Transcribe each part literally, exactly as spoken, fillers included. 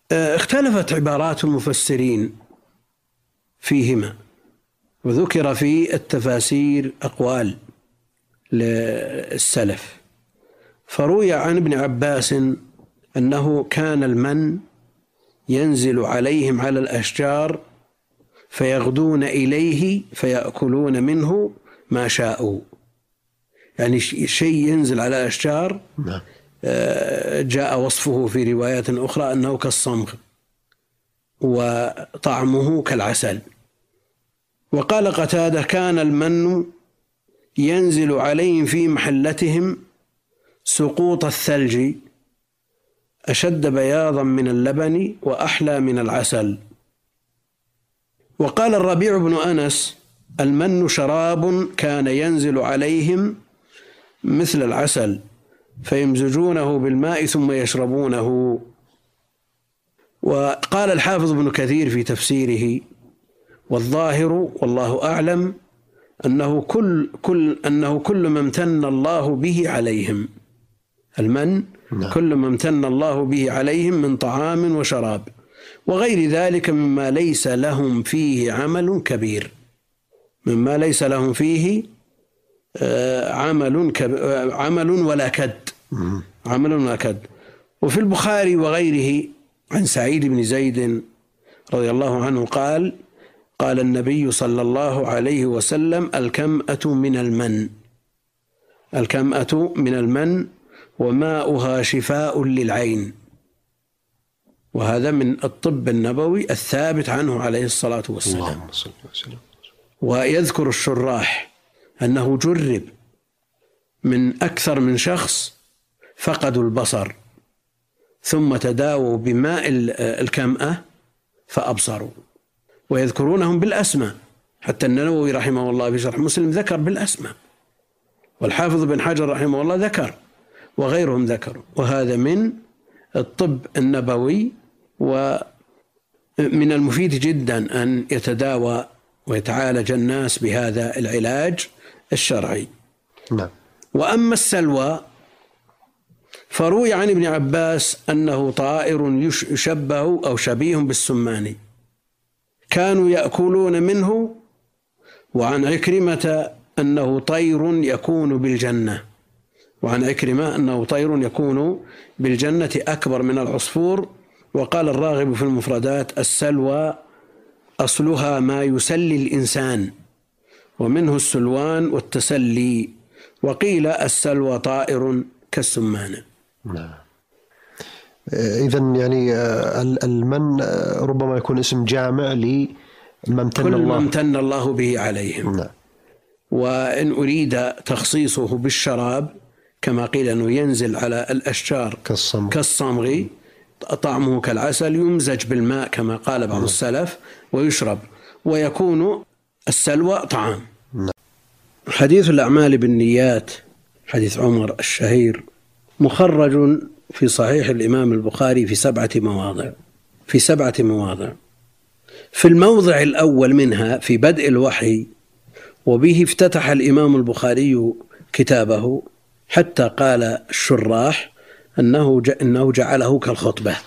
اختلفت عبارات المفسرين فيهما، وذكر في التفاسير أقوال للسلف. فروي عن ابن عباس أنه كان المن ينزل عليهم على الأشجار فيغدون إليه فيأكلون منه ما شاءوا، يعني شيء ينزل على الأشجار جاء وصفه في روايات أخرى أنه كالصمغ وطعمه كالعسل. وقال قتادة كان المن ينزل عليهم في محلتهم سقوط الثلج أشد بياضا من اللبن وأحلى من العسل. وقال الربيع بن أنس المن شراب كان ينزل عليهم مثل العسل فيمزجونه بالماء ثم يشربونه. وقال الحافظ ابن كثير في تفسيره والظاهر والله أعلم أنه كل, كل, أنه كل ما امتن الله به عليهم، المن كل ما امتن الله به عليهم من طعام وشراب وغير ذلك مما ليس لهم فيه عمل كبير، مما ليس لهم فيه عمل عمل ولا كد عمل ولا كد. وفي البخاري وغيره عن سعيد بن زيد رضي الله عنه قال قال النبي صلى الله عليه وسلم الكمأة من المن، الكمأة من المن وماؤها شفاء للعين. وهذا من الطب النبوي الثابت عنه عليه الصلاة والسلام. ويذكر الشراح أنه جرب من أكثر من شخص فقدوا البصر ثم تداووا بماء الكمأة فأبصروا، ويذكرونهم بالأسماء، حتى النووي رحمه الله في شرح مسلم ذكر بالأسماء، والحافظ بن حجر رحمه الله ذكر، وغيرهم ذكروا. وهذا من الطب النبوي، ومن المفيد جدا أن يتداوى ويتعالج الناس بهذا العلاج الشرعي. نعم. وأما السلوى فروي عن ابن عباس أنه طائر يشبه أو شبيه بالسمان كانوا يأكلون منه، وعن عكرمة أنه طير يكون بالجنة، وعن عكرمة أنه طير يكون بالجنة أكبر من العصفور. وقال الراغب في المفردات السلوى أصلها ما يسلي الإنسان ومنه السلوان والتسلي، وقيل السلوى طائر كالسمان. نعم. إذن يعني المن ربما يكون اسم جامع لما امتن كل الله ما امتن الله به عليهم. نعم. وإن أريد تخصيصه بالشراب كما قيل أنه ينزل على الأشجار كالصمغ, كالصمغ طعمه كالعسل يمزج بالماء كما قال بعض السلف ويشرب، ويكون السلوى طعام. نعم. حديث الأعمال بالنيات حديث عمر الشهير مخرج في صحيح الإمام البخاري في سبعة مواضع في سبعة مواضع في الموضع الأول منها في بدء الوحي، وبه افتتح الإمام البخاري كتابه حتى قال الشراح أنه أنه جعله كالخطبة،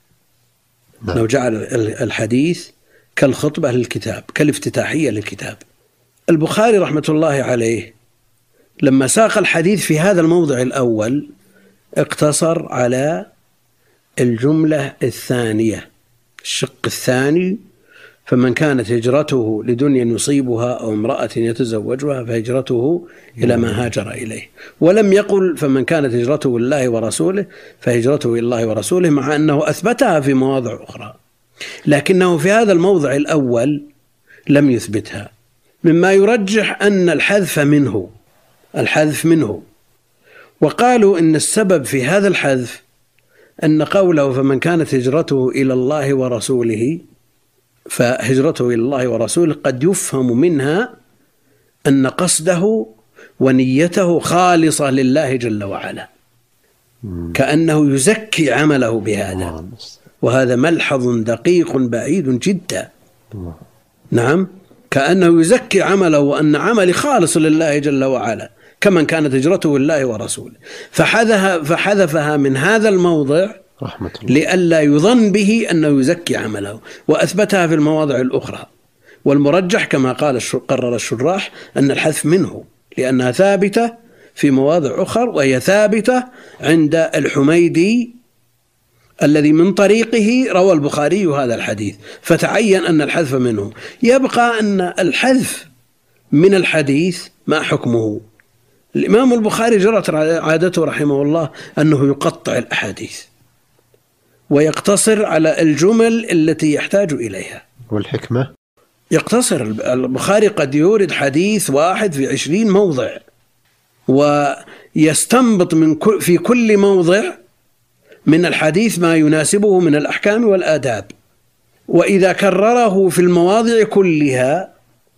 أنه جعل الحديث كالخطبة للكتاب، كالافتتاحية للكتاب. البخاري رحمة الله عليه لما ساق الحديث في هذا الموضع الأول اقتصر على الجملة الثانية، الشق الثاني: فمن كانت هجرته لدنيا يصيبها أو امرأة يتزوجها فهجرته إلى ما هاجر إليه. ولم يقل فمن كانت هجرته لله ورسوله فهجرته إلى الله ورسوله، مع أنه أثبتها في مواضع أخرى، لكنه في هذا الموضع الأول لم يثبتها، مما يرجح أن الحذف منه الحذف منه وقالوا إن السبب في هذا الحذف أن قوله فمن كانت هجرته إلى الله ورسوله فهجرته إلى الله ورسوله قد يفهم منها أن قصده ونيته خالصة لله جل وعلا، كأنه يزكي عمله بهذا، وهذا ملحظ دقيق بعيد جدا. نعم، كأنه يزكي عمله وأن عملي خالص لله جل وعلا كمن كانت هجرته لله ورسوله، فحذف فحذفها من هذا الموضع رحمة الله. لئلا يظن به أنه يزكي عمله، وأثبتها في المواضع الأخرى. والمرجح كما قال قرر الشراح أن الحذف منه، لأنها ثابتة في مواضع أخرى، وهي ثابتة عند الحميدي الذي من طريقه روى البخاري هذا الحديث، فتعين أن الحذف منه. يبقى أن الحذف من الحديث ما حكمه؟ الإمام البخاري جرت عادته رحمه الله أنه يقطع الأحاديث ويقتصر على الجمل التي يحتاج إليها. والحكمة؟ يقتصر. البخاري قد يورد حديث واحد في عشرين موضع، ويستنبط من في كل موضع من الحديث ما يناسبه من الأحكام والآداب، وإذا كرره في المواضع كلها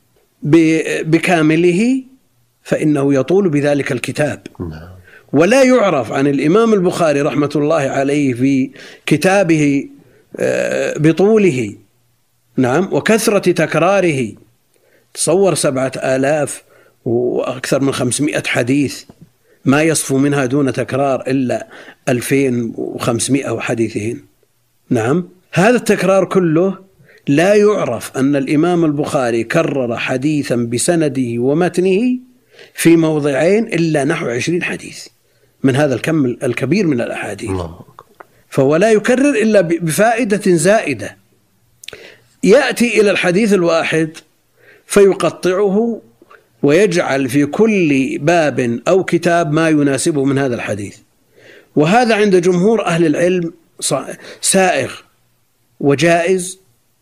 بكامله فإنه يطول بذلك الكتاب. ولا يعرف عن الإمام البخاري رحمة الله عليه في كتابه بطوله، نعم، وكثرة تكراره. تصور سبعة آلاف وأكثر من خمسمائة حديث ما يصفو منها دون تكرار إلا ألفين وخمسمائة حديثين. نعم، هذا التكرار كله لا يعرف أن الإمام البخاري كرر حديثا بسنده ومتنه في موضعين إلا نحو عشرين حديث من هذا الكم الكبير من الأحاديث. فهو لا يكرر إلا بفائدة زائدة. يأتي إلى الحديث الواحد فيقطعه ويجعل في كل باب أو كتاب ما يناسبه من هذا الحديث، وهذا عند جمهور أهل العلم سائغ وجائز،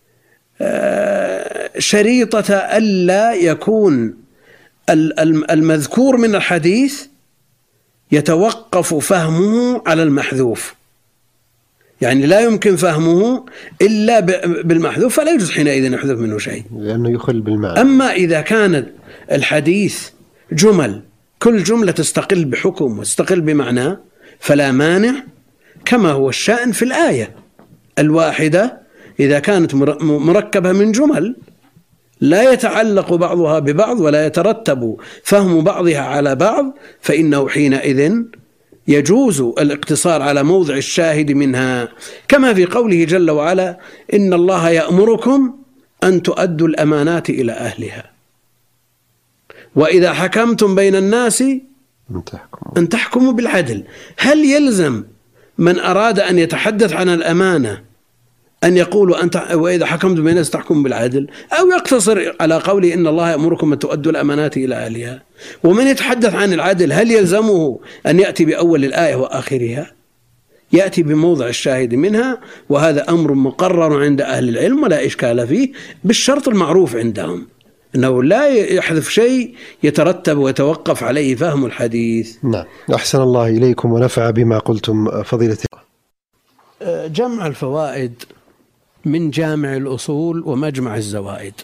شريطة ألا يكون المذكور من الحديث يتوقف فهمه على المحذوف، يعني لا يمكن فهمه إلا بالمحذوف، فلا يجوز حينئذ يحذف منه شيء لأنه يخل بالمعنى. أما إذا كان الحديث جمل كل جملة تستقل بحكم وتستقل بمعنى فلا مانع، كما هو الشأن في الآية الواحدة إذا كانت مركبة من جمل لا يتعلق بعضها ببعض ولا يترتب فهم بعضها على بعض، فإنه حينئذ يجوز الاقتصار على موضع الشاهد منها، كما في قوله جل وعلا: إن الله يأمركم أن تؤدوا الأمانات إلى أهلها وإذا حكمتم بين الناس أن تحكموا بالعدل. هل يلزم من أراد أن يتحدث عن الأمانة أن يقولوا أنت وإذا حكمتم بين الناس تحكموا بالعدل، أو يقتصر على قوله إن الله يأمركم أن تؤدوا الأمانات إلى أهلها؟ ومن يتحدث عن العدل هل يلزمه أن يأتي بأول الآية وآخرها؟ يأتي بموضع الشاهد منها، وهذا أمر مقرر عند أهل العلم ولا إشكال فيه، بالشرط المعروف عندهم أنه لا يحذف شيء يترتب ويتوقف عليه فهم الحديث. نعم، أحسن الله إليكم ونفع بما قلتم فضيلة. جمع الفوائد من جامع الأصول ومجمع الزوائد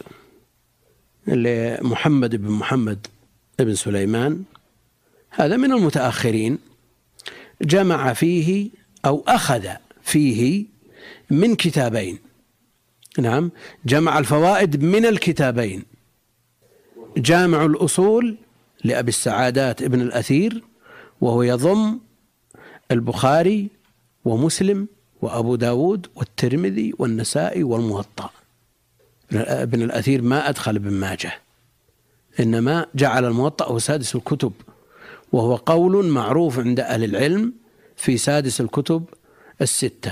لمحمد بن محمد بن سليمان، هذا من المتأخرين، جمع فيه أو أخذ فيه من كتابين. نعم، جمع الفوائد من الكتابين: جامع الأصول لأبي السعادات ابن الأثير، وهو يضم البخاري ومسلم وأبو داود والترمذي والنسائي والموطأ. ابن الأثير ما أدخل ابن ماجه، إنما جعل الموطأ هو سادس الكتب، وهو قول معروف عند أهل العلم في سادس الكتب الستة.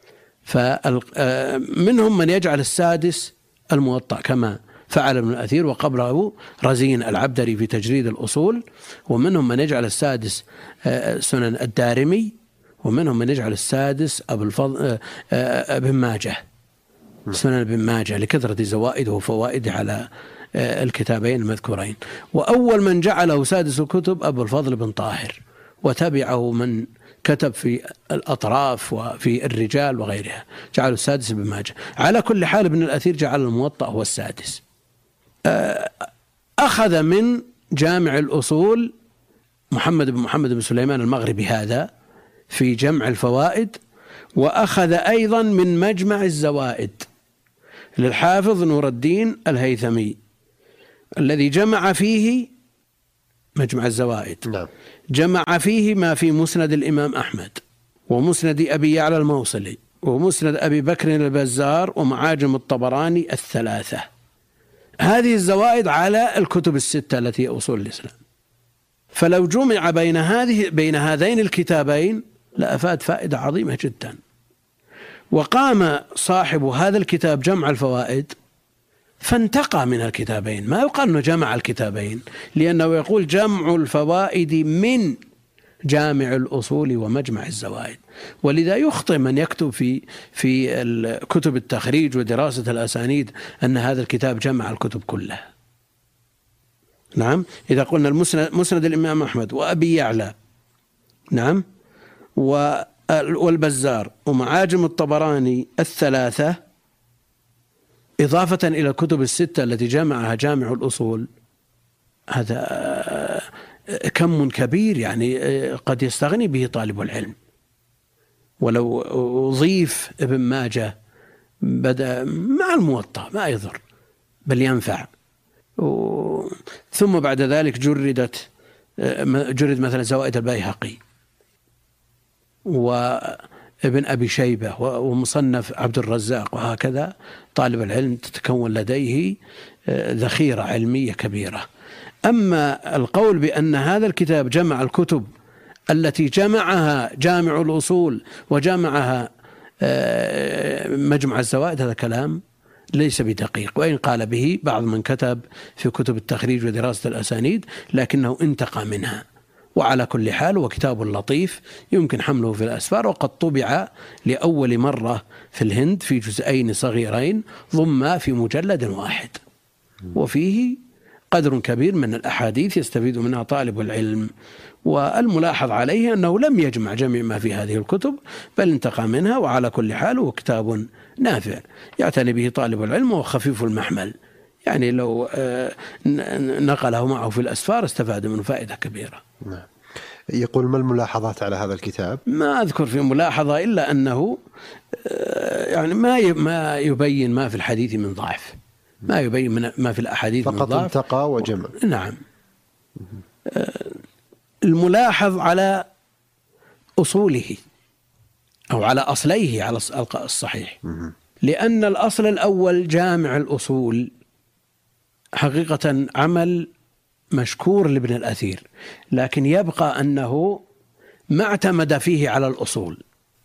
فمنهم من يجعل السادس الموطأ كما فعل ابن الأثير وقبله رزين العبدري في تجريد الأصول، ومنهم من يجعل السادس سنن الدارمي، ومنهم من يجعل السادس أبو الفضل ابن ماجه، سنن ابن ماجه، لكثرة زوائده وفوائده على الكتابين المذكورين. وأول من جعله سادس الكتب أبو الفضل بن طاهر، وتبعه من كتب في الأطراف وفي الرجال وغيرها، جعلوا السادس ابن ماجه. على كل حال ابن الأثير جعل الموطأ هو السادس. أخذ من جامع الأصول محمد بن محمد بن سليمان المغربي هذا في جمع الفوائد، وأخذ أيضا من مجمع الزوائد للحافظ نور الدين الهيثمي الذي جمع فيه مجمع الزوائد، نعم. جمع فيه ما في مسند الإمام أحمد ومسند أبي يعلى الموصلي ومسند أبي بكر البزار ومعاجم الطبراني الثلاثة. هذه الزوائد على الكتب الستة التي هي أصول الإسلام. فلو جمع بين هذه بين هذين الكتابين لأفاد فائدة عظيمة جدا. وقام صاحب هذا الكتاب جمع الفوائد فانتقى من الكتابين، ما يقال أنه جمع الكتابين، لأنه يقول جمع الفوائد من جامع الأصول ومجمع الزوائد. ولذا يخطئ من يكتب في في كتب التخريج ودراسة الأسانيد أن هذا الكتاب جمع الكتب كلها. نعم، إذا قلنا المسند مسند الإمام أحمد وأبي يعلى، نعم، والبزار ومعاجم الطبراني الثلاثة إضافة إلى الكتب الستة التي جمعها جامع الأصول، هذا كم كبير يعني قد يستغني به طالب العلم. ولو أضيف ابن ماجه بدأ مع الموطأ ما يضر بل ينفع. ثم بعد ذلك جردت جرد مثلا زوائد البيهقي وابن أبي شيبة ومصنف عبد الرزاق، وهكذا طالب العلم تتكون لديه ذخيرة علمية كبيرة. أما القول بأن هذا الكتاب جمع الكتب التي جمعها جامع الأصول وجمعها مجمع الزوائد، هذا كلام ليس بدقيق، وإن قال به بعض من كتب في كتب التخريج ودراسة الأسانيد لكنه انتقى منها. وعلى كل حال هو كتاب لطيف يمكن حمله في الأسفار، وقد طبع لأول مرة في الهند في جزئين صغيرين ضم في مجلد واحد، وفيه قدر كبير من الأحاديث يستفيد منها طالب العلم. والملاحظ عليه أنه لم يجمع جميع ما في هذه الكتب بل انتقى منها. وعلى كل حال هو كتاب نافع يعتني به طالب العلم وخفيف المحمل، يعني لو نقله معه في الأسفار استفاد منه فائدة كبيرة. نعم. يقول ما الملاحظات على هذا الكتاب؟ ما أذكر في ملاحظة إلا أنه يعني ما ما يبين ما في الحديث من ضعف، ما يبين من ما في الأحاديث من ضعف، فقط انتقى وجمع. نعم. الملاحظ على أصوله أو على أصليه على الصحيح، لأن الأصل الأول جامع الأصول حقيقة عمل مشكور لابن الأثير، لكن يبقى أنه ما اعتمد فيه على الأصول.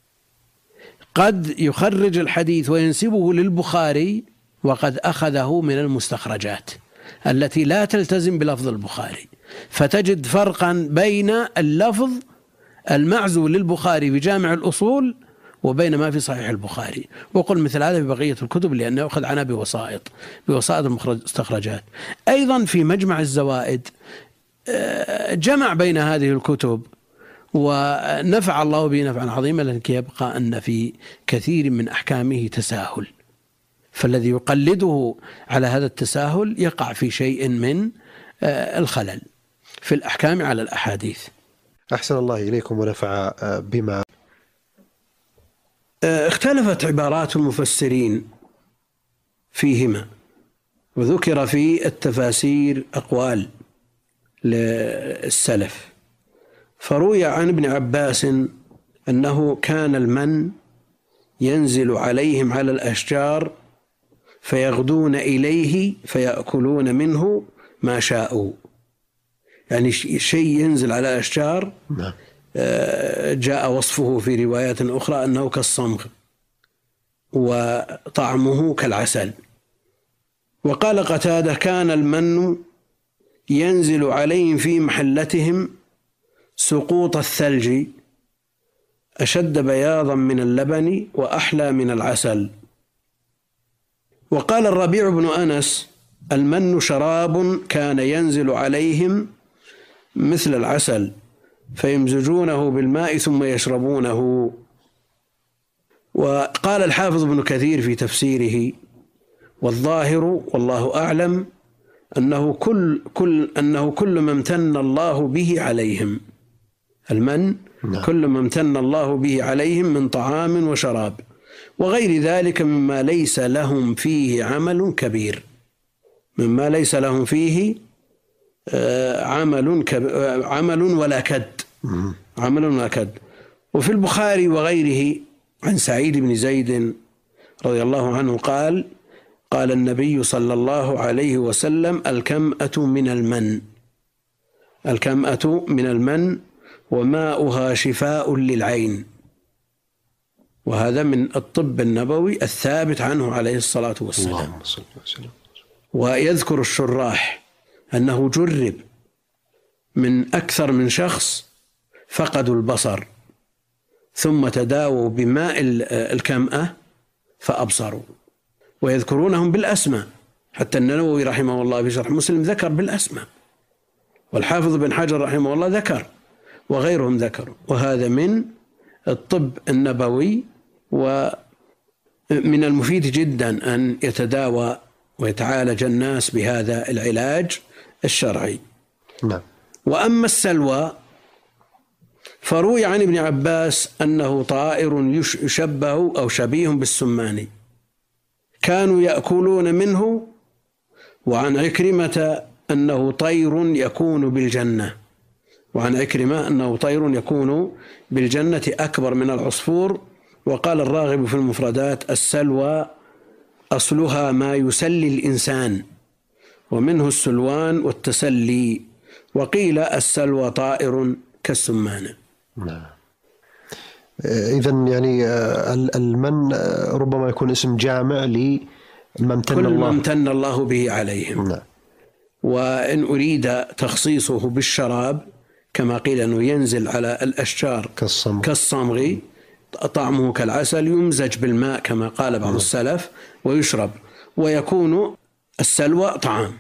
قد يخرج الحديث وينسبه للبخاري وقد أخذه من المستخرجات التي لا تلتزم بلفظ البخاري، فتجد فرقا بين اللفظ المعزو للبخاري بجامع الأصول وبين ما في صحيح البخاري. وقل مثل هذا في بقية الكتب لأنه يأخذ عنها بوسائط بوسائط المستخرجات. أيضا في مجمع الزوائد جمع بين هذه الكتب ونفع الله به نفعا عظيما، لكن يبقى أن في كثير من أحكامه تساهل، فالذي يقلده على هذا التساهل يقع في شيء من الخلل في الأحكام على الأحاديث. أحسن الله إليكم ونفع بما. اختلفت عبارات المفسرين فيهما، وذكر في التفاسير أقوال للسلف. فروي عن ابن عباس أنه كان المن ينزل عليهم على الأشجار فيغدون إليه فيأكلون منه ما شاءوا، يعني شيء ينزل على الأشجار. جاء وصفه في روايات أخرى أنه كالصمغ وطعمه كالعسل. وقال قتادة كان المن ينزل عليهم في محلتهم سقوط الثلج أشد بياضا من اللبن وأحلى من العسل. وقال الربيع بن أنس المن شراب كان ينزل عليهم مثل العسل فيمزجونه بالماء ثم يشربونه. وقال الحافظ ابن كثير في تفسيره والظاهر والله أعلم أنه كل, كل, أنه كل ما امتن الله به عليهم، المن كل ما امتن الله به عليهم من طعام وشراب وغير ذلك مما ليس لهم فيه عمل كبير، مما ليس لهم فيه عمل عمل ولا كد عمل ولا كد. وفي البخاري وغيره عن سعيد بن زيد رضي الله عنه قال قال النبي صلى الله عليه وسلم الكمأة من المن الكمأة من المن وماؤها شفاء للعين. وهذا من الطب النبوي الثابت عنه عليه الصلاة والسلام. ويذكر الشراح أنه جرب من أكثر من شخص فقدوا البصر ثم تداووا بماء الكمأة فأبصروا، ويذكرونهم بالأسماء، حتى النووي رحمه الله في شرح مسلم ذكر بالأسماء، والحافظ بن حجر رحمه الله ذكر، وغيرهم ذكروا. وهذا من الطب النبوي، ومن المفيد جدا أن يتداوى ويتعالج الناس بهذا العلاج الشرعي. نعم. وأما السلوى فروي عن ابن عباس أنه طائر يشبه أو شبيه بالسمان كانوا يأكلون منه، وعن عكرمة أنه طير يكون بالجنة وعن عكرمة أنه طير يكون بالجنة أكبر من العصفور. وقال الراغب في المفردات السلوى أصلها ما يسلي الإنسان، ومنه السلوان والتسلي. وقيل السلوى طائر كالسمان. نعم. إذن يعني المن ربما يكون اسم جامع لما امتن كل الله ما امتن الله به عليهم. نعم. وإن أريد تخصيصه بالشراب كما قيل أنه ينزل على الأشجار كالصمغ, كالصمغ طعمه كالعسل يمزج بالماء كما قال بعض السلف ويشرب، ويكون السلوى طعام.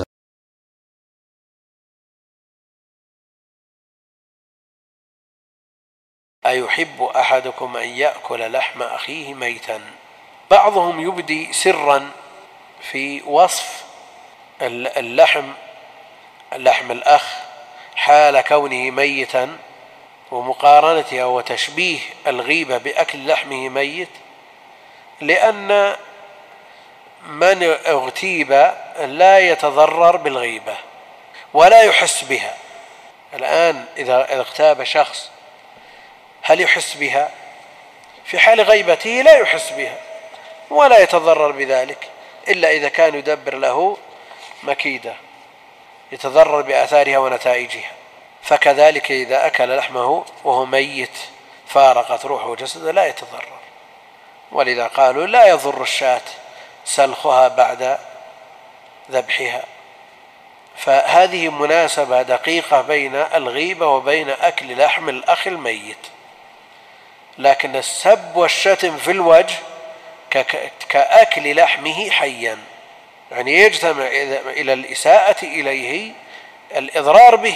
أيحب أحدكم أن يأكل لحم أخيه ميتا؟ بعضهم يبدي سرا في وصف اللحم لحم الأخ حال كونه ميتا، ومقارنتها وتشبيه الغيبة بأكل لحمه ميت، لأن من اغتيب لا يتضرر بالغيبة ولا يحس بها. الآن إذا اغتاب شخص هل يحس بها؟ في حال غيبته لا يحس بها ولا يتضرر بذلك، إلا إذا كان يدبر له مكيدة يتضرر بآثارها ونتائجها. فكذلك إذا أكل لحمه وهو ميت فارقت روحه وجسده لا يتضرر. ولذا قالوا لا يضر الشاة سلخها بعد ذبحها. فهذه مناسبة دقيقة بين الغيبة وبين أكل لحم الأخ الميت. لكن السب والشتم في الوجه كأكل لحمه حيا، يعني يجتمع إلى الإساءة إليه الإضرار به،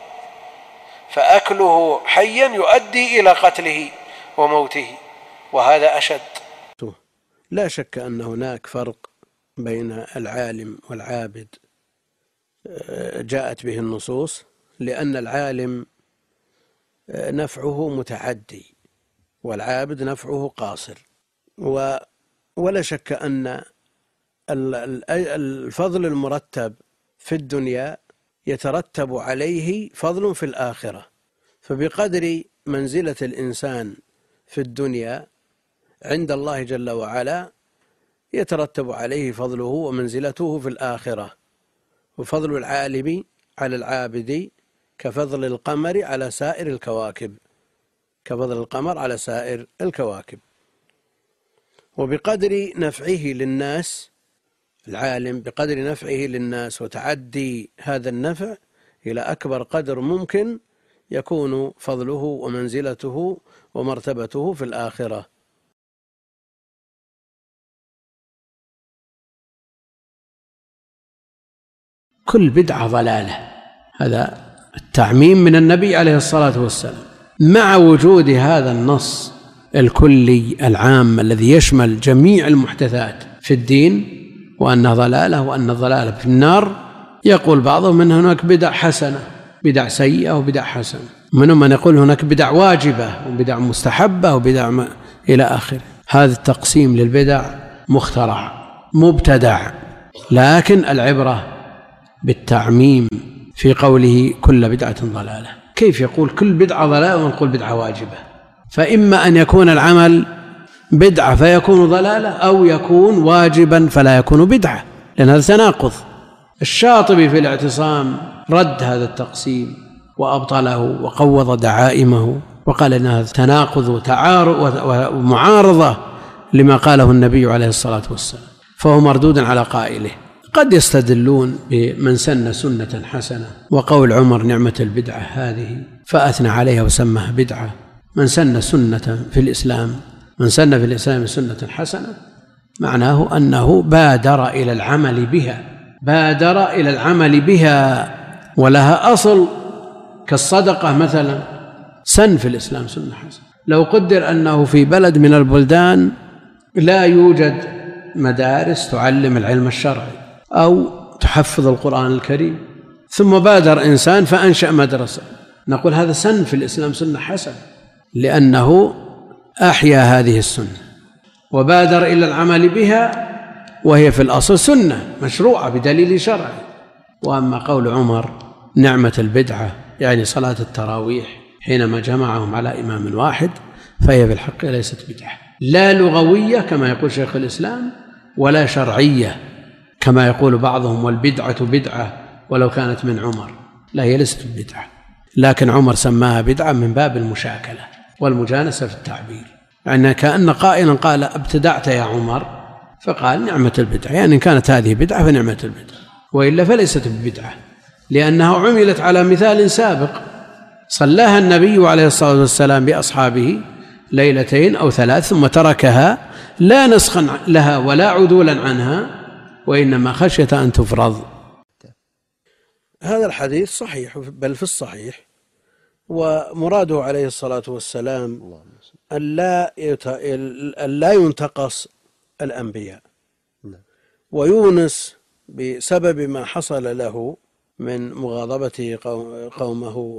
فأكله حيا يؤدي إلى قتله وموته، وهذا أشد. لا شك أن هناك فرق بين العالم والعابد جاءت به النصوص، لأن العالم نفعه متعدي والعابد نفعه قاصر. ولا شك أن الفضل المرتب في الدنيا يترتب عليه فضل في الآخرة، فبقدر منزلة الإنسان في الدنيا عند الله جل وعلا يترتب عليه فضله ومنزلته في الآخرة. وفضل العالم على العابد كفضل القمر على سائر الكواكب كفضل القمر على سائر الكواكب. وبقدر نفعه للناس العالم بقدر نفعه للناس وتعدي هذا النفع إلى أكبر قدر ممكن يكون فضله ومنزلته ومرتبته في الآخرة. كل بدعة ضلالة، هذا التعميم من النبي عليه الصلاة والسلام، مع وجود هذا النص الكلي العام الذي يشمل جميع المحدثات في الدين وأنها ضلالة وأن الضلالة في النار. يقول بعضهم أن هناك بدع حسنة، بدع سيئة وبدع حسنة، منهم من يقول هناك بدع واجبة وبدع مستحبة وبدع ما إلى آخره. هذا التقسيم للبدع مخترع مبتدع، لكن العبرة بالتعميم في قوله كل بدعة ضلالة. كيف يقول كل بدعة ضلالة ونقول بدعة واجبة؟ فإما أن يكون العمل بدعة فيكون ضلالة، أو يكون واجبا فلا يكون بدعة، لأن هذا تناقض. الشاطبي في الاعتصام رد هذا التقسيم وأبطله وقوض دعائمه وقال إن هذا تناقض وتعارض ومعارضة لما قاله النبي عليه الصلاة والسلام، فهو مردود على قائله. قد يستدلون بمن سن سنة حسنة وقول عمر نعمة البدعة هذه، فأثنى عليها وسمها بدعة. من سن سنة في الإسلام من سن في الإسلام سنة حسنة معناه أنه بادر إلى العمل بها بادر إلى العمل بها ولها أصل، كالصدقة مثلا، سن في الإسلام سنة حسنة. لو قدر أنه في بلد من البلدان لا يوجد مدارس تعلم العلم الشرعي أو تحفظ القرآن الكريم، ثم بادر إنسان فأنشأ مدرسة، نقول هذا سن في الإسلام سنة حسنة، لأنه أحيا هذه السنة وبادر إلى العمل بها، وهي في الأصل سنة مشروعة بدليل شرعي. وأما قول عمر نعمة البدعة يعني صلاة التراويح حينما جمعهم على إمام واحد، فهي بالحق ليست بدعة، لا لغوية كما يقول شيخ الإسلام، ولا شرعية كما يقول بعضهم والبدعة بدعة ولو كانت من عمر. لا، هي ليست بدعة، لكن عمر سماها بدعة من باب المشاكلة والمجانسة في التعبير، يعني كأن قائلا قال ابتدعت يا عمر، فقال نعمة البدعة، يعني إن كانت هذه بدعة فنعمة البدعة، وإلا فليست بدعة، لأنها عملت على مثال سابق صلاها النبي عليه الصلاة والسلام بأصحابه ليلتين أو ثلاث ثم تركها، لا نسخا لها ولا عدولا عنها، وإنما خشية أن تفرض. هذا الحديث صحيح بل في الصحيح، ومراده عليه الصلاة والسلام أن لا ينتقص الأنبياء. ويونس بسبب ما حصل له من مغاضبة قومه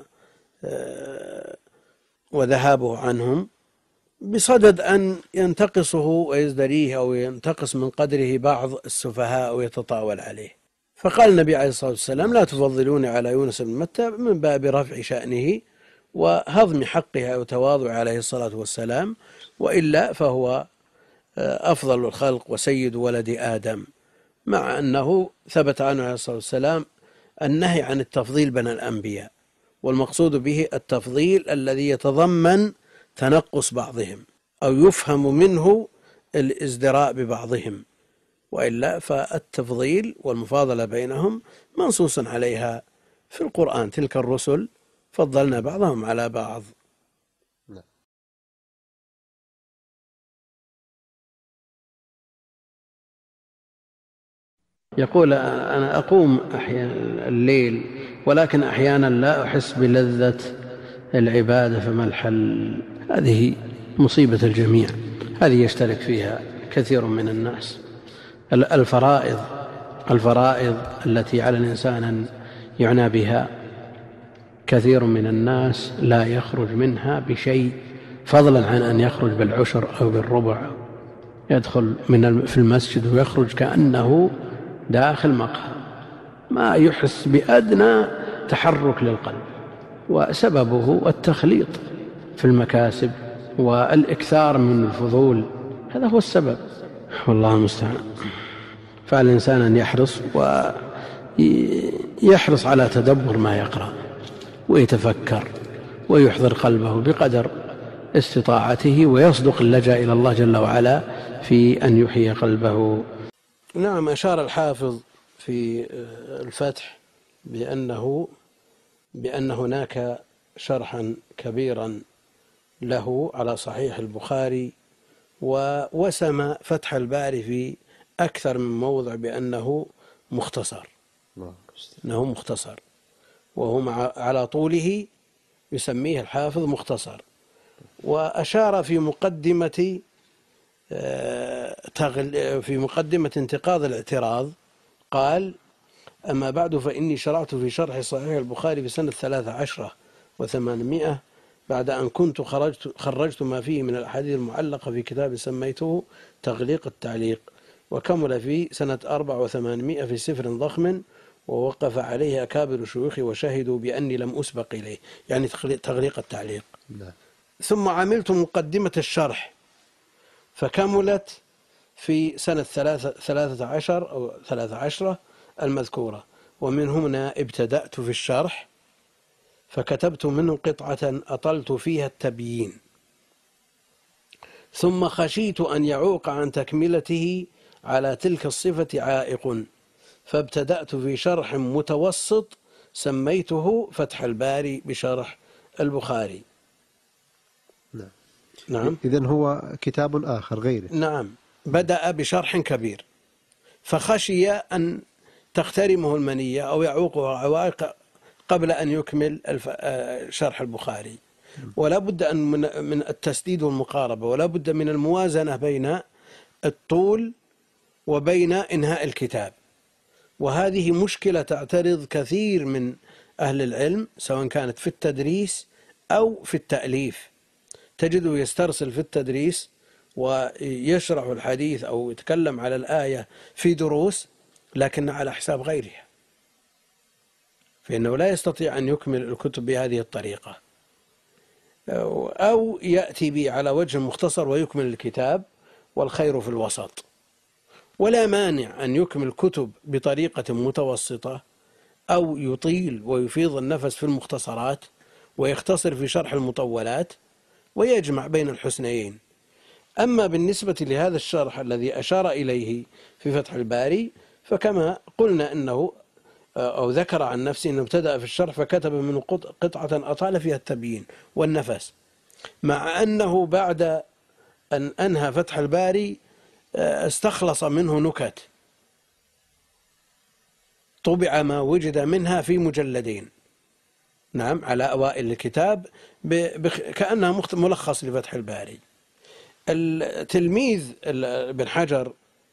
وذهابه عنهم بصدد أن ينتقصه ويزدريه أو ينتقص من قدره بعض السفهاء أو يتطاول عليه، فقال النبي عليه الصلاة والسلام لا تفضلوني على يونس بن متى، من باب رفع شأنه وهضم حقه وتواضع عليه الصلاة والسلام، وإلا فهو أفضل الخلق وسيد ولد آدم، مع أنه ثبت عنه عليه الصلاة والسلام النهي عن التفضيل بين الأنبياء، والمقصود به التفضيل الذي يتضمن تنقص بعضهم أو يفهم منه الازدراء ببعضهم، وإلا فالتفضيل والمفاضلة بينهم منصوص عليها في القرآن، تلك الرسل فضلنا بعضهم على بعض. يقول أنا أقوم أحيانا الليل ولكن أحيانا لا أحس بلذة العبادة، فما الحل؟ هذه مصيبة الجميع، هذه يشترك فيها كثير من الناس. الفرائض الفرائض التي على الإنسان أن يعنى بها، كثير من الناس لا يخرج منها بشيء، فضلا عن أن يخرج بالعشر أو بالربع، يدخل من في المسجد ويخرج كأنه داخل مقهى، ما يحس بأدنى تحرك للقلب، وسببه التخليط في المكاسب والإكثار من الفضول، هذا هو السبب، والله المستعان. فالإنسان أن يحرص ويحرص على تدبر ما يقرأ ويتفكر ويحضر قلبه بقدر استطاعته، ويصدق اللجأ إلى الله جل وعلا في أن يحيي قلبه. نعم، أشار الحافظ في الفتح بأنه بأن هناك شرحا كبيرا له على صحيح البخاري، ووسم فتح الباري في أكثر من موضع بأنه مختصر أنه مختصر وهو مع على طوله يسميه الحافظ مختصر. وأشار في مقدمة في مقدمة انتقاض الاعتراض قال: أما بعد، فإني شرعت في شرح صحيح البخاري في سنة ثلاث عشرة وثمانمائة بعد أن كنت خرجت, خرجت ما فيه من الأحاديث المعلقة في كتاب سميته تغليق التعليق، وكمل في سنة أربع وثمانمائة في سفر ضخم، ووقف عليه أكابر شيوخي وشهدوا بأني لم أسبق إليه، يعني تغليق التعليق. ثم عملت مقدمة الشرح فكملت في سنة ثلاثة, ثلاثة عشر أو ثلاثة عشرة المذكورة، ومن هنا ابتدأت في الشرح فكتبت منه قطعة أطلت فيها التبيين، ثم خشيت أن يعوق عن تكملته على تلك الصفة عائق، فابتدأت في شرح متوسط سميته فتح الباري بشرح البخاري. نعم. نعم. إذن هو كتاب آخر غيره. نعم، بدأ بشرح كبير فخشي أن تخترمه المنية أو يعوقه عوائق قبل أن يكمل شرح البخاري، ولا بد أن من التسديد والمقاربة، ولا بد من الموازنة بين الطول وبين إنهاء الكتاب، وهذه مشكلة تعترض كثير من أهل العلم سواء كانت في التدريس أو في التأليف. تجده يسترسل في التدريس ويشرح الحديث أو يتكلم على الآية في دروس لكن على حساب غيرها، فإنه لا يستطيع أن يكمل الكتب بهذه الطريقة، أو يأتي به على وجه مختصر ويكمل الكتاب، والخير في الوسط. ولا مانع أن يكمل كتب بطريقة متوسطة أو يطيل ويفيض النفس في المختصرات ويختصر في شرح المطولات ويجمع بين الحسنيين. أما بالنسبة لهذا الشرح الذي أشار إليه في فتح الباري فكما قلنا أنه أو ذكر عن نفسه أنه ابتدأ في الشرح فكتب منه قطعة أطال فيها التبيين والنفس، مع أنه بعد أن أنهى فتح الباري استخلص منه نكت طبع ما وجد منها في مجلدين، نعم، على أوائل الكتاب كأنها ملخص لفتح الباري. التلميذ ابن حجر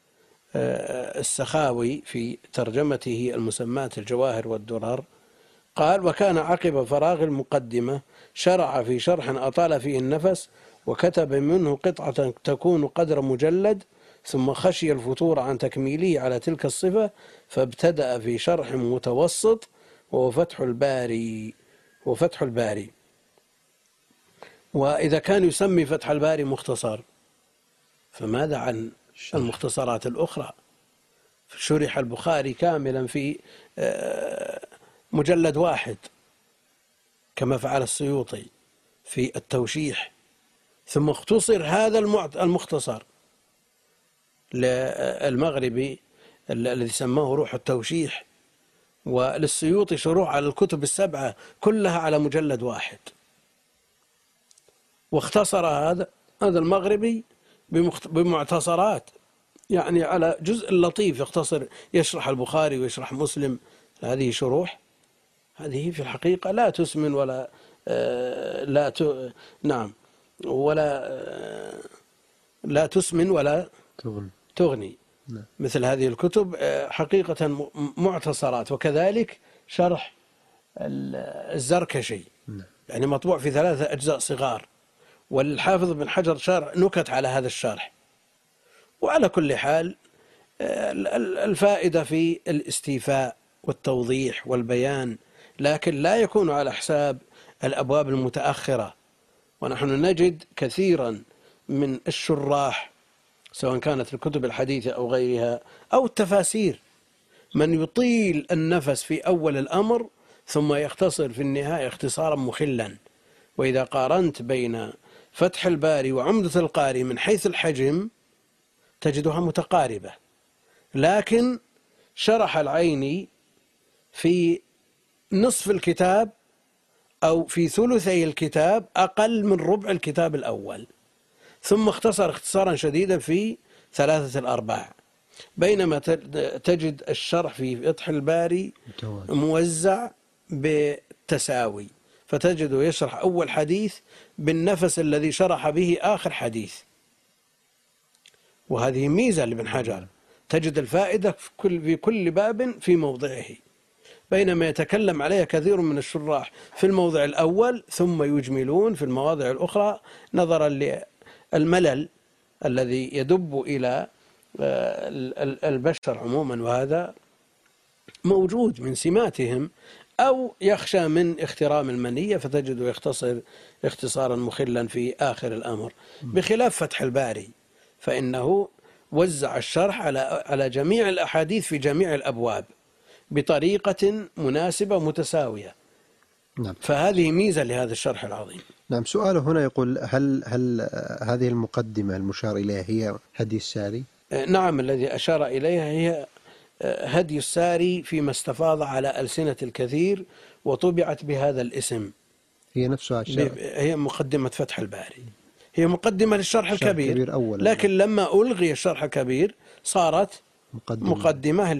السخاوي في ترجمته المسماة الجواهر والدرر قال: وكان عقب فراغ المقدمة شرع في شرح أطال فيه النفس وكتب منه قطعة تكون قدر مجلد، ثم خشي الفتور عن تكميله على تلك الصفة فابتدأ في شرح متوسط وهو فتح الباري وفتح الباري. وإذا كان يسمي فتح الباري مختصر فماذا عن المختصرات الأخرى؟ شرح البخاري كاملا في مجلد واحد كما فعل السيوطي في التوشيح، ثم اختصر هذا المختصر للمغربي الذي سماه روح التوشيح، وللسيوطي شروح على الكتب السبعة كلها على مجلد واحد، واختصر هذا هذا المغربي بمعتصرات، يعني على جزء لطيف يختصر يشرح البخاري ويشرح مسلم. هذه شروح هذه في الحقيقة لا تسمن ولا آه لا ت... نعم ولا آه لا تسمن ولا تغني, تغني. نعم. مثل هذه الكتب آه حقيقة معتصرات. وكذلك شرح الزركشي، نعم. يعني مطبوع في ثلاثة أجزاء صغار، والحافظ بن حجر شارع نكت على هذا الشرح. وعلى كل حال الفائدة في الاستيفاء والتوضيح والبيان، لكن لا يكون على حساب الأبواب المتأخرة. ونحن نجد كثيرا من الشراح سواء كانت الكتب الحديثة أو غيرها أو التفاسير من يطيل النفس في أول الأمر ثم يختصر في النهاية اختصارا مخلا. وإذا قارنت بين فتح الباري وعمدة القاري من حيث الحجم تجدها متقاربة، لكن شرح العيني في نصف الكتاب أو في ثلثي الكتاب أقل من ربع الكتاب الأول، ثم اختصر اختصارا شديدا في ثلاثة الأرباع، بينما تجد الشرح في فتح الباري موزع بالتساوي، فتجده يشرح أول حديث بالنفس الذي شرح به آخر حديث. وهذه ميزة لابن حجر، تجد الفائدة في كل, في كل باب في موضعه، بينما يتكلم عليها كثير من الشراح في الموضع الأول ثم يجملون في المواضع الأخرى نظرا للملل الذي يدب إلى البشر عموما، وهذا موجود من سماتهم أو يخشى من اخترام المنية فتجده يختصر اختصارا مخلا في آخر الأمر، بخلاف فتح الباري فإنه وزع الشرح على على جميع الأحاديث في جميع الأبواب بطريقة مناسبة متساوية. نعم. فهذه ميزة لهذا الشرح العظيم. نعم. سؤاله هنا يقول هل هل هذه المقدمة المشار إليها هي هدي الساري؟ نعم، الذي أشار إليها هي هدي الساري فيما استفاض على ألسنة الكثير وطبعت بهذا الاسم. هي نفسها الشرح. هي مقدمة فتح الباري، هي مقدمة للشرح الكبير, الكبير أولا، لكن لما ألغي الشرح الكبير صارت مقدمة, مقدمة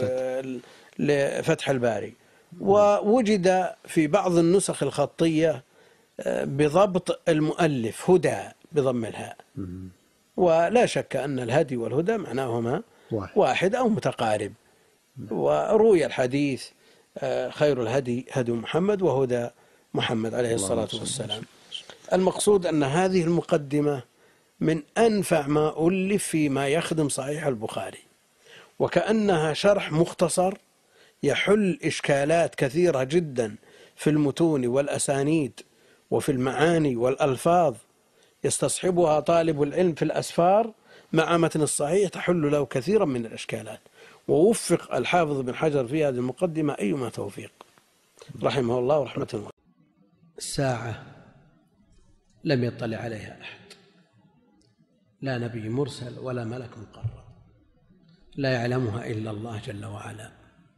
لفتح الباري. ووجد في بعض النسخ الخطية بضبط المؤلف هدى بضم الهاء، ولا شك أن الهدي والهدى معناهما واحد, واحد أو متقارب. وروي الحديث خير الهدي هدي محمد وهدى محمد عليه الصلاة والسلام. المقصود أن هذه المقدمة من أنفع ما ألف فيما يخدم صحيح البخاري، وكأنها شرح مختصر يحل إشكالات كثيرة جدا في المتون والأسانيد وفي المعاني والألفاظ يستصحبها طالب العلم في الأسفار مع متن الصحيح، تحل له كثيرا من الإشكالات. ووفق الحافظ بن حجر في هذه المقدمة أيما توفيق رحمه الله ورحمة الله. الساعة لم يطلع عليها أحد، لا نبي مرسل ولا ملك مقرب، لا يعلمها إلا الله جل وعلا،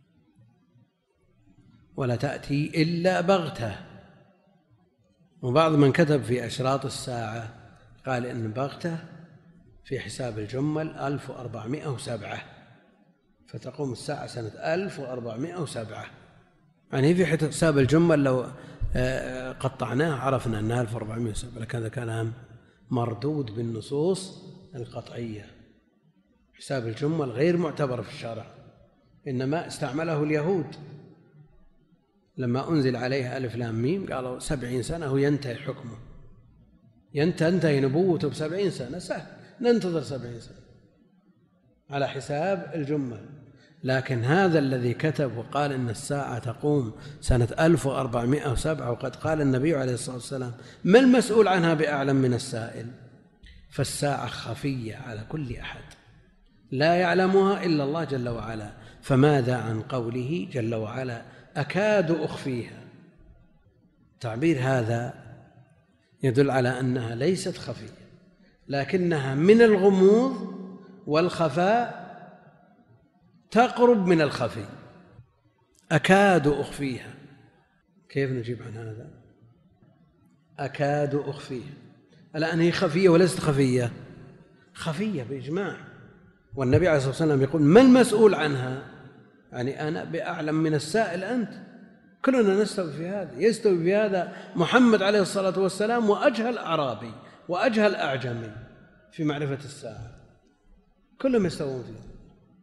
ولا تأتي إلا بغتة. وبعض من كتب في أشراط الساعة قال إن بغتة في حساب الجمل ألف وأربعمائة وسبعة، فتقوم الساعة سنة ألف وأربعمائة وسبعة. يعني في حساب الجمل لو قطعناه عرفنا أنها ألف وأربعمائة وسبعة، لكن هذا كلام مردود بالنصوص القطعية. حساب الجمل غير معتبر في الشرع، إنما استعمله اليهود لما أنزل عليها ألف لام ميم، قالوا سبعين سنة هو ينتهي حكمه، ينتهي نبوته بسبعين سنة، سهل ننتظر سبعين سنة على حساب الجمل. لكن هذا الذي كتب وقال إن الساعة تقوم سنة ألف وأربعمائة وسبعة، وقد قال النبي عليه الصلاة والسلام ما المسؤول عنها بأعلم من السائل، فالساعة خفية على كل أحد لا يعلمها إلا الله جل وعلا. فماذا عن قوله جل وعلا أكاد أخفيها؟ تعبير هذا يدل على أنها ليست خفية، لكنها من الغموض والخفاء تقرب من الخفي. أكاد أخفيها، كيف نجيب عن هذا؟ أكاد أخفيها، الآن هي خفية وليست خفية؟ خفية بإجماع، والنبي عليه الصلاة والسلام يقول ما المسؤول عنها؟ يعني أنا بأعلم من السائل أنت، كلنا نستوي في هذا، يستوي في هذا محمد عليه الصلاة والسلام وأجهل أعرابي وأجهل أعجمي في معرفة الساعة، كلهم يستوون فيها.